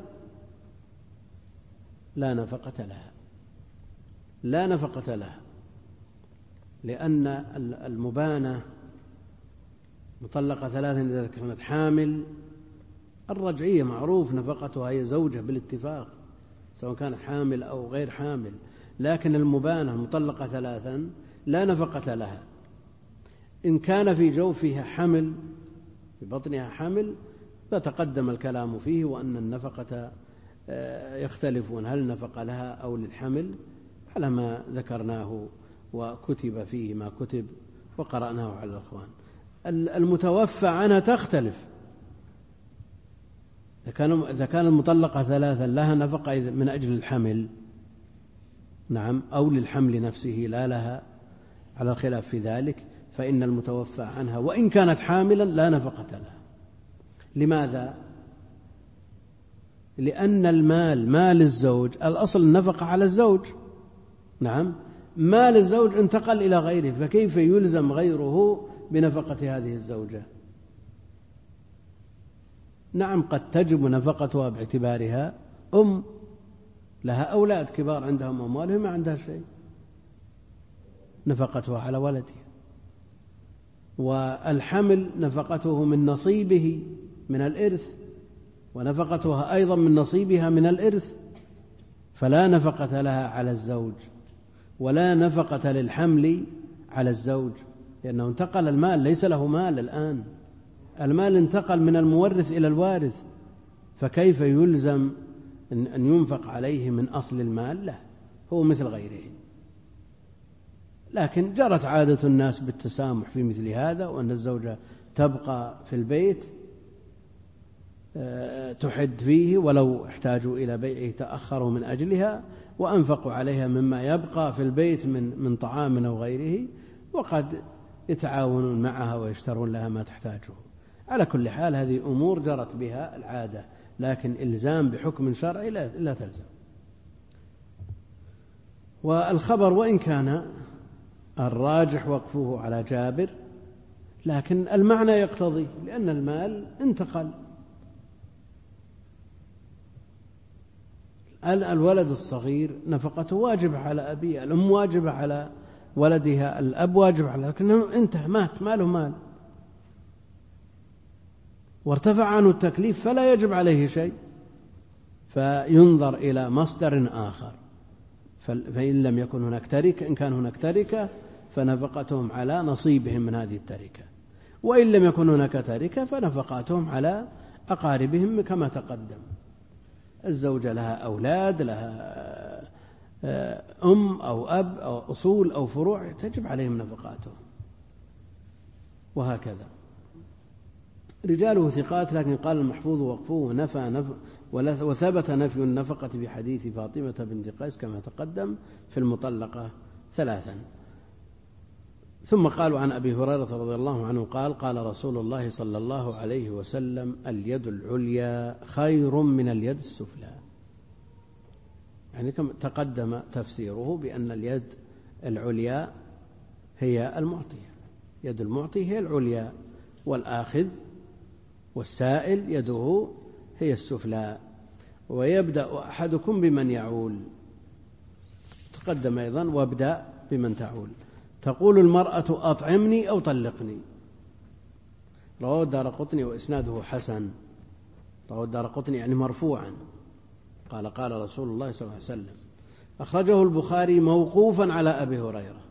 لا نفقة لها، لا نفقة لها، لأن المبانة مطلقة 3 إذا كانت حامل الرجعية معروف نفقتها هي زوجة بالاتفاق سواء كانت حامل أو غير حامل. لكن المبانة مطلقة 3 لا نفقة لها. إن كان في جوفها حمل، في بطنها حمل، فتقدم الكلام فيه وأن النفقة يختلفون هل نفق لها أو للحمل على ما ذكرناه وكتب فيه ما كتب وقرأناه على الأخوان. المتوفى عنها تختلف. إذا كان المطلقة 3 لها نفقة من أجل الحمل، نعم، أو للحمل نفسه لا لها، على الخلاف في ذلك، فإن المتوفى عنها وإن كانت حاملا لا نفقة لها. لماذا؟ لأن المال مال الزوج، الأصل النفقة على الزوج، نعم، مال الزوج انتقل إلى غيره، فكيف يلزم غيره بنفقة هذه الزوجة؟ نعم، قد تجب نفقتها باعتبارها لها أولاد كبار عندهم أموال ما عندها شيء، نفقتها على ولدها. والحمل نفقته من نصيبه من الإرث، ونفقتها أيضا من نصيبها من الإرث، فلا نفقة لها على الزوج ولا نفقة للحمل على الزوج، لأنه انتقل المال، ليس له مال الآن، المال انتقل من المورث إلى الوارث، فكيف يلزم أن ينفق عليه من أصل المال؟ لا، هو مثل غيره. لكن جرت عادة الناس بالتسامح في مثل هذا، وأن الزوجة تبقى في البيت تحد فيه، ولو احتاجوا إلى بيعه تأخروا من أجلها وأنفقوا عليها مما يبقى في البيت من طعام أو غيره، وقد يتعاونون معها ويشترون لها ما تحتاجه. على كل حال هذه أمور جرت بها العادة، لكن إلزام بحكم شرعي لا تلزم. والخبر وإن كان الراجح وقفه على جابر، لكن المعنى يقتضي، لأن المال انتقل. الولد الصغير نفقته واجبة على أبيه، الأم واجبة على ولدها، الأب واجب على، لكنه انتهى مات ما له مال. وارتفع عنه التكليف فلا يجب عليه شيء، فينظر إلى مصدر آخر. فإن لم يكن هناك تركة، إن كان هناك تركة فنفقتهم على نصيبهم من هذه التركة، وإن لم يكن هناك تركة فنفقاتهم على أقاربهم كما تقدم. الزوجة لها أولاد، لها أم أو أب أو أصول أو فروع تجب عليهم نفقاتهم، وهكذا. رجاله ثقات، لكن قال المحفوظ وقفوه وثبت نفي النفقة في حديث فاطمة بنت قيس كما تقدم في المطلقة 3. ثم قالوا عن أبي هريرة رضي الله عنه قال قال رسول الله صلى الله عليه وسلم: اليد العليا خير من اليد السفلى. يعني كما تقدم تفسيره بأن اليد العليا هي المعطية، يد المعطي هي العليا، والآخذ والسائل يده هي السفلى. ويبدأ أحدكم بمن يعول، تقدم أيضا وابدأ بمن تعول. تقول المرأة: أطعمني أو طلقني. رواه الدارقطني وإسناده حسن. رواه الدارقطني يعني مرفوعا، قال قال رسول الله صلى الله عليه وسلم. أخرجه البخاري موقوفا على أبي هريرة،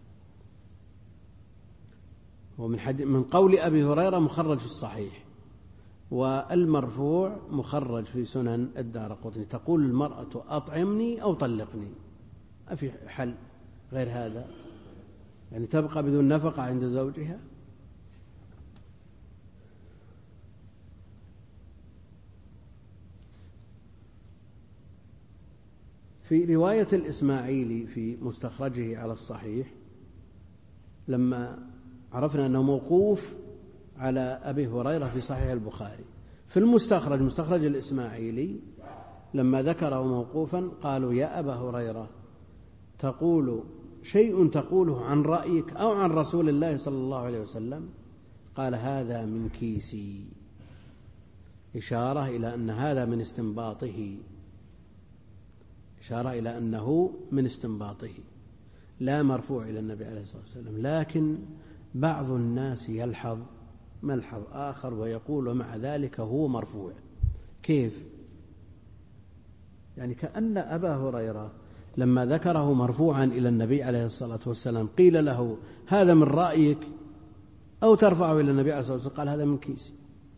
ومن قول أبي هريرة مخرج في الصحيح، والمرفوع مخرج في سنن الدارقطني. تقول المرأة: أطعمني أو طلقني. ما في حل غير هذا، يعني تبقى بدون نفقة عند زوجها. في رواية الإسماعيلي في مستخرجه على الصحيح، لما عرفنا أنه موقوف على أبي هريرة في صحيح البخاري، في المستخرج مستخرج الإسماعيلي لما ذكره موقوفا قالوا: يا أبا هريرة، تقول شيء تقوله عن رأيك أو عن رسول الله صلى الله عليه وسلم؟ قال: هذا من كيسي، إشارة إلى أن هذا من استنباطه، إشارة إلى أنه من استنباطه، لا مرفوع إلى النبي عليه الصلاة والسلام. لكن بعض الناس يلحظ ملحظ آخر ويقول ومع ذلك هو مرفوع. كيف؟ يعني كأن أبا هريرة لما ذكره مرفوعا إلى النبي عليه الصلاة والسلام قيل له: هذا من رأيك أو ترفعه إلى النبي عليه الصلاة والسلام؟ قال: هذا من كيسي.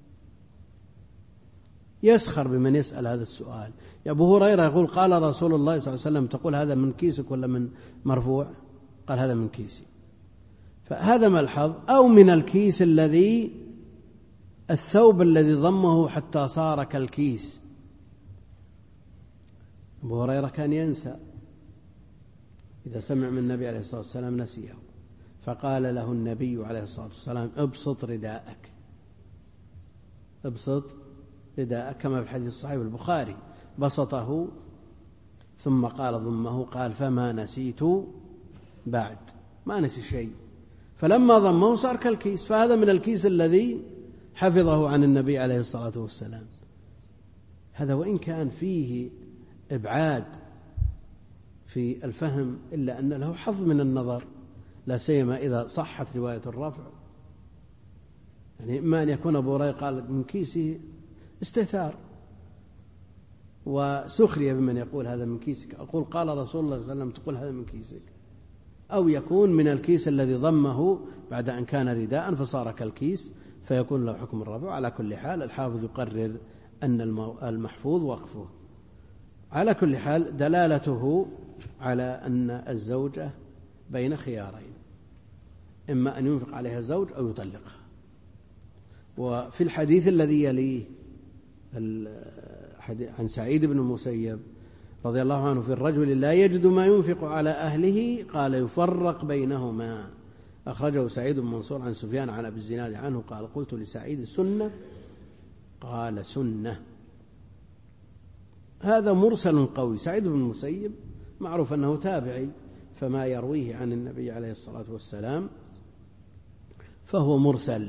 يسخر بمن يسأل هذا السؤال. يا أبو هريرة يقول قال رسول الله صلى الله عليه وسلم، تقول هذا من كيسك ولا من مرفوع؟ قال: هذا من كيسي. فهذا ملحظ. أو من الكيس الثوب الذي ضمه حتى صار كالكيس. أبو هريرة كان ينسى، إذا سمع من النبي عليه الصلاة والسلام نسيه، فقال له النبي عليه الصلاة والسلام: ابسط رداءك، ابسط رداءك، كما في الحديث الصحيح البخاري. بسطه ثم قال ضمه، قال: فما نسيت بعد، ما نسي شيء. فلما ضمه صار كالكيس. فهذا من الكيس الذي حفظه عن النبي عليه الصلاة والسلام. هذا وإن كان فيه إبعاد في الفهم، إلا أن له حظ من النظر، لا سيما إذا صحت رواية الرفع. يعني إما أن يكون أبو هريرة قال من كيسه استهتار وسخرية بمن يقول هذا من كيسك، أقول قال رسول الله صلى الله عليه وسلم تقول هذا من كيسك، أو يكون من الكيس الذي ضمه بعد أن كان رداء فصار كالكيس فيكون له حكم الرفع. على كل حال الحافظ يقرر أن المحفوظ وقفه. على كل حال دلالته على أن الزوجة بين خيارين، إما أن ينفق عليها الزوج أو يطلقها. وفي الحديث الذي يليه عن سعيد بن المسيب رضي الله عنه في الرجل لا يجد ما ينفق على أهله قال: يفرق بينهما. أخرجه سعيد بن منصور عن سفيان عن أبي الزناد عنه قال: قلت لسعيد: سنة؟ قال: سنة. هذا مرسل قوي. سعيد بن المسيب معروف أنه تابعي، فما يرويه عن النبي عليه الصلاة والسلام فهو مرسل،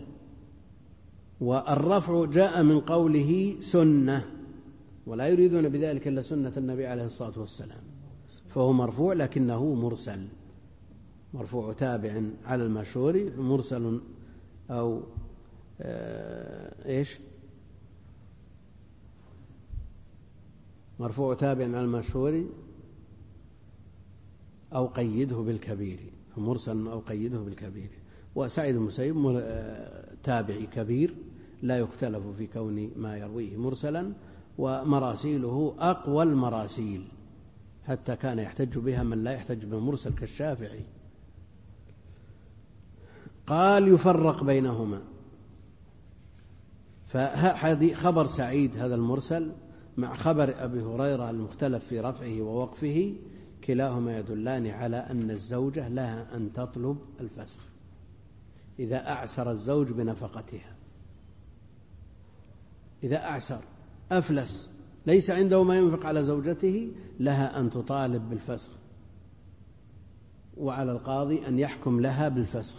والرفع جاء من قوله سنة، ولا يريدون بذلك إلا سنة النبي عليه الصلاة والسلام، فهو مرفوع لكنه مرسل، مرفوع تابع على المشهور، مرسل أو مرفوع تابع على المشهور أو قيده بالكبير، مرسل أو قيده بالكبير. وسعيد المسيب تابعي كبير لا يختلف في كون ما يرويه مرسلا، ومراسيله أقوى المراسيل، حتى كان يحتج بها من لا يحتج بالمرسل كالشافعي. قال يفرق بينهما، فخبر سعيد هذا المرسل مع خبر أبي هريرة المختلف في رفعه ووقفه كلاهما يدلان على أن الزوجة لها أن تطلب الفسخ إذا أعسر الزوج بنفقتها. إذا أعسر أفلس ليس عنده ما ينفق على زوجته لها أن تطالب بالفسخ، وعلى القاضي أن يحكم لها بالفسخ.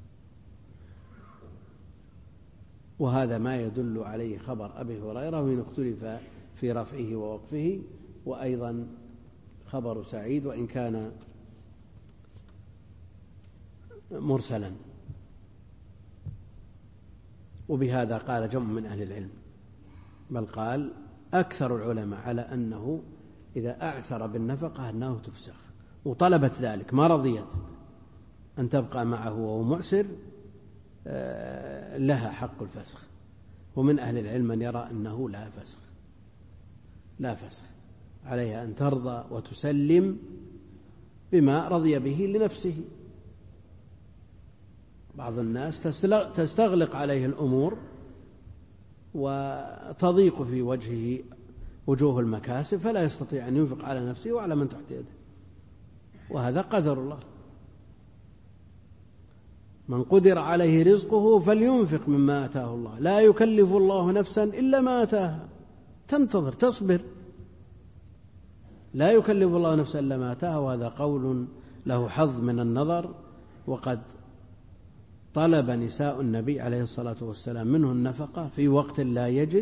وهذا ما يدل عليه خبر أبي هريرة، وإن اختلف في رفعه ووقفه، وأيضا خبر سعيد وإن كان مرسلا. وبهذا قال جمع من أهل العلم، بل قال أكثر العلماء على أنه إذا أعسر بالنفقة أنه تفسخ، وطلبت ذلك ما رضيت أن تبقى معه وهو معسر لها حق الفسخ. ومن أهل العلم من يرى أنه لا فسخ عليها، أن ترضى وتسلم بما رضي به لنفسه. بعض الناس تستغلق عليه الأمور وتضيق في وجهه وجوه المكاسب، فلا يستطيع أن ينفق على نفسه وعلى من تحت يده، وهذا قدر الله. من قدر عليه رزقه فلينفق مما آتاه الله، لا يكلف الله نفسا إلا ما آتاها، تنتظر تصبر، لا يكلف الله نفسا إلا ما آتاها. وهذا قول له حظ من النظر، وقد طلب نساء النبي عليه الصلاة والسلام منه النفقة في وقت لا يجد،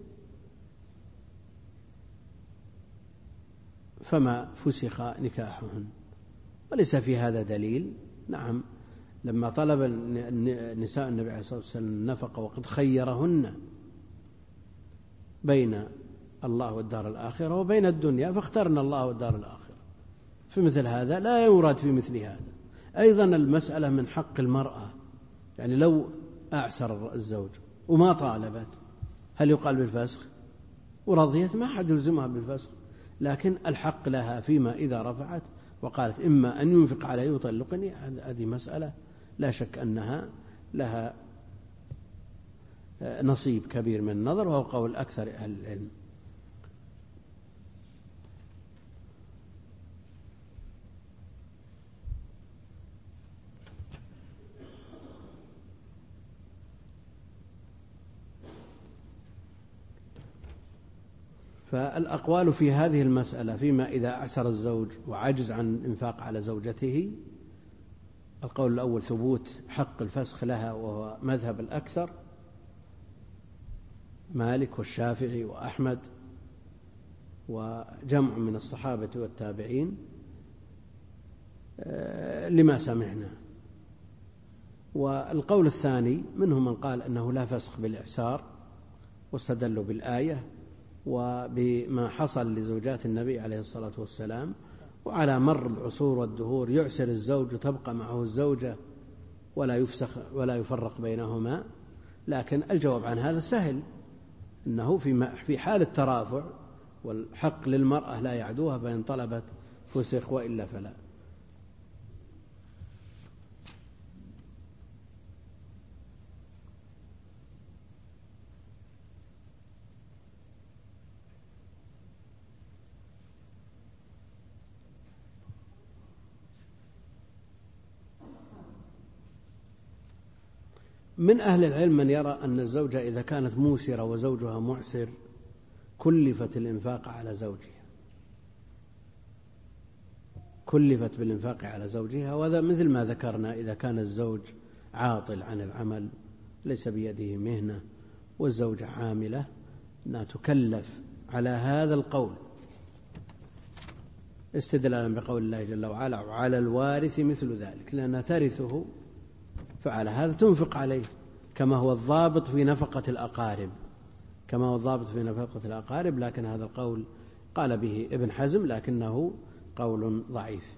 فما فسخ نكاحهن، وليس في هذا دليل. نعم، لما طلب نساء النبي عليه الصلاة والسلام النفقة وقد خيرهن بين الله والدار الآخرة وبين الدنيا، فاخترنا الله والدار الآخرة، في مثل هذا لا يراد في مثل هذا. أيضا المسألة من حق المرأة، يعني لو أعسر الزوج وما طالبت هل يقال بالفسخ؟ ورضيت ما حد يلزمها بالفسخ، لكن الحق لها فيما إذا رفعت وقالت إما أن ينفق علي ويطلقني، هذه مسألة لا شك أنها لها نصيب كبير من النظر، وهو قول أكثر أهل العلم. فالأقوال في هذه المسألة فيما إذا أعسر الزوج وعجز عن الإنفاق على زوجته، القول الأول ثبوت حق الفسخ لها، وهو مذهب الأكثر مالك والشافعي وأحمد وجمع من الصحابة والتابعين لما سمعنا. والقول الثاني منهم من قال أنه لا فسخ بالإعسار، واستدلوا بالآية وبما حصل لزوجات النبي عليه الصلاة والسلام، وعلى مر العصور والدهور يعسر الزوج وتبقى معه الزوجة ولا يفسخ ولا يفرق بينهما. لكن الجواب عن هذا سهل، أنه في حال الترافع والحق للمرأة لا يعدوها، فإن طلبت فسخ وإلا فلا. من أهل العلم من يرى أن الزوجة إذا كانت موسرة وزوجها معسر كلفت الإنفاق على زوجها، كلفت بالإنفاق على زوجها. وهذا مثل ما ذكرنا إذا كان الزوج عاطل عن العمل ليس بيده مهنة والزوجة عاملة، أنها تكلف على هذا القول استدلالا بقول الله جل وعلا وعلى الوارث مثل ذلك، لأنها ترثه، فعلى هذا تنفق عليه، كما هو الضابط في نفقة الأقارب، كما هو الضابط في نفقة الأقارب. لكن هذا القول قال به ابن حزم لكنه قول ضعيف.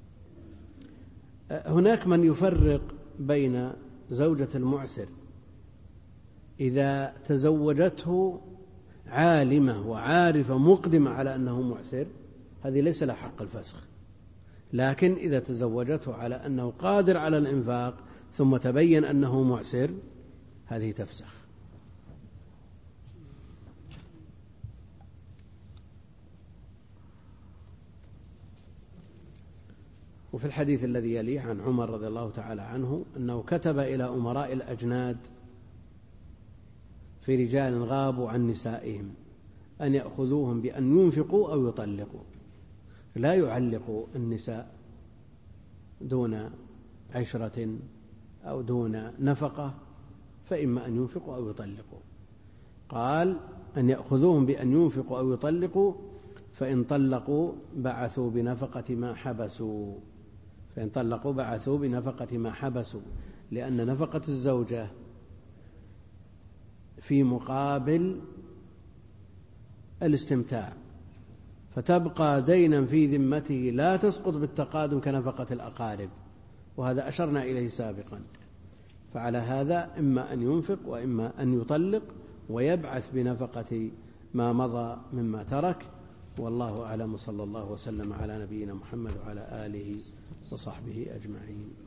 هناك من يفرق بين زوجة المعسر إذا تزوجته عالمة وعارفة مقدمة على أنه معسر، هذه ليس لها حق الفسخ، لكن إذا تزوجته على أنه قادر على الإنفاق ثم تبين أنه معسر هذه تفسخ. وفي الحديث الذي يليه عن عمر رضي الله تعالى عنه أنه كتب إلى أمراء الأجناد في رجال غابوا عن نسائهم أن يأخذوهم بأن ينفقوا أو يطلقوا، لا يعلقوا النساء دون عشرة أو دون نفقة، فإما أن ينفقوا أو يطلقوا. قال أن يأخذوهم بأن ينفقوا أو يطلقوا، فإن طلقوا بعثوا بنفقة ما حبسوا، فإن طلقوا بعثوا بنفقة ما حبسوا، لأن نفقة الزوجة في مقابل الاستمتاع، فتبقى دينا في ذمته لا تسقط بالتقادم كنفقة الأقارب، وهذا أشرنا إليه سابقا. فعلى هذا إما أن ينفق وإما أن يطلق ويبعث بنفقة ما مضى مما ترك. والله أعلم، صلى الله وسلم على نبينا محمد وعلى آله وصحبه أجمعين.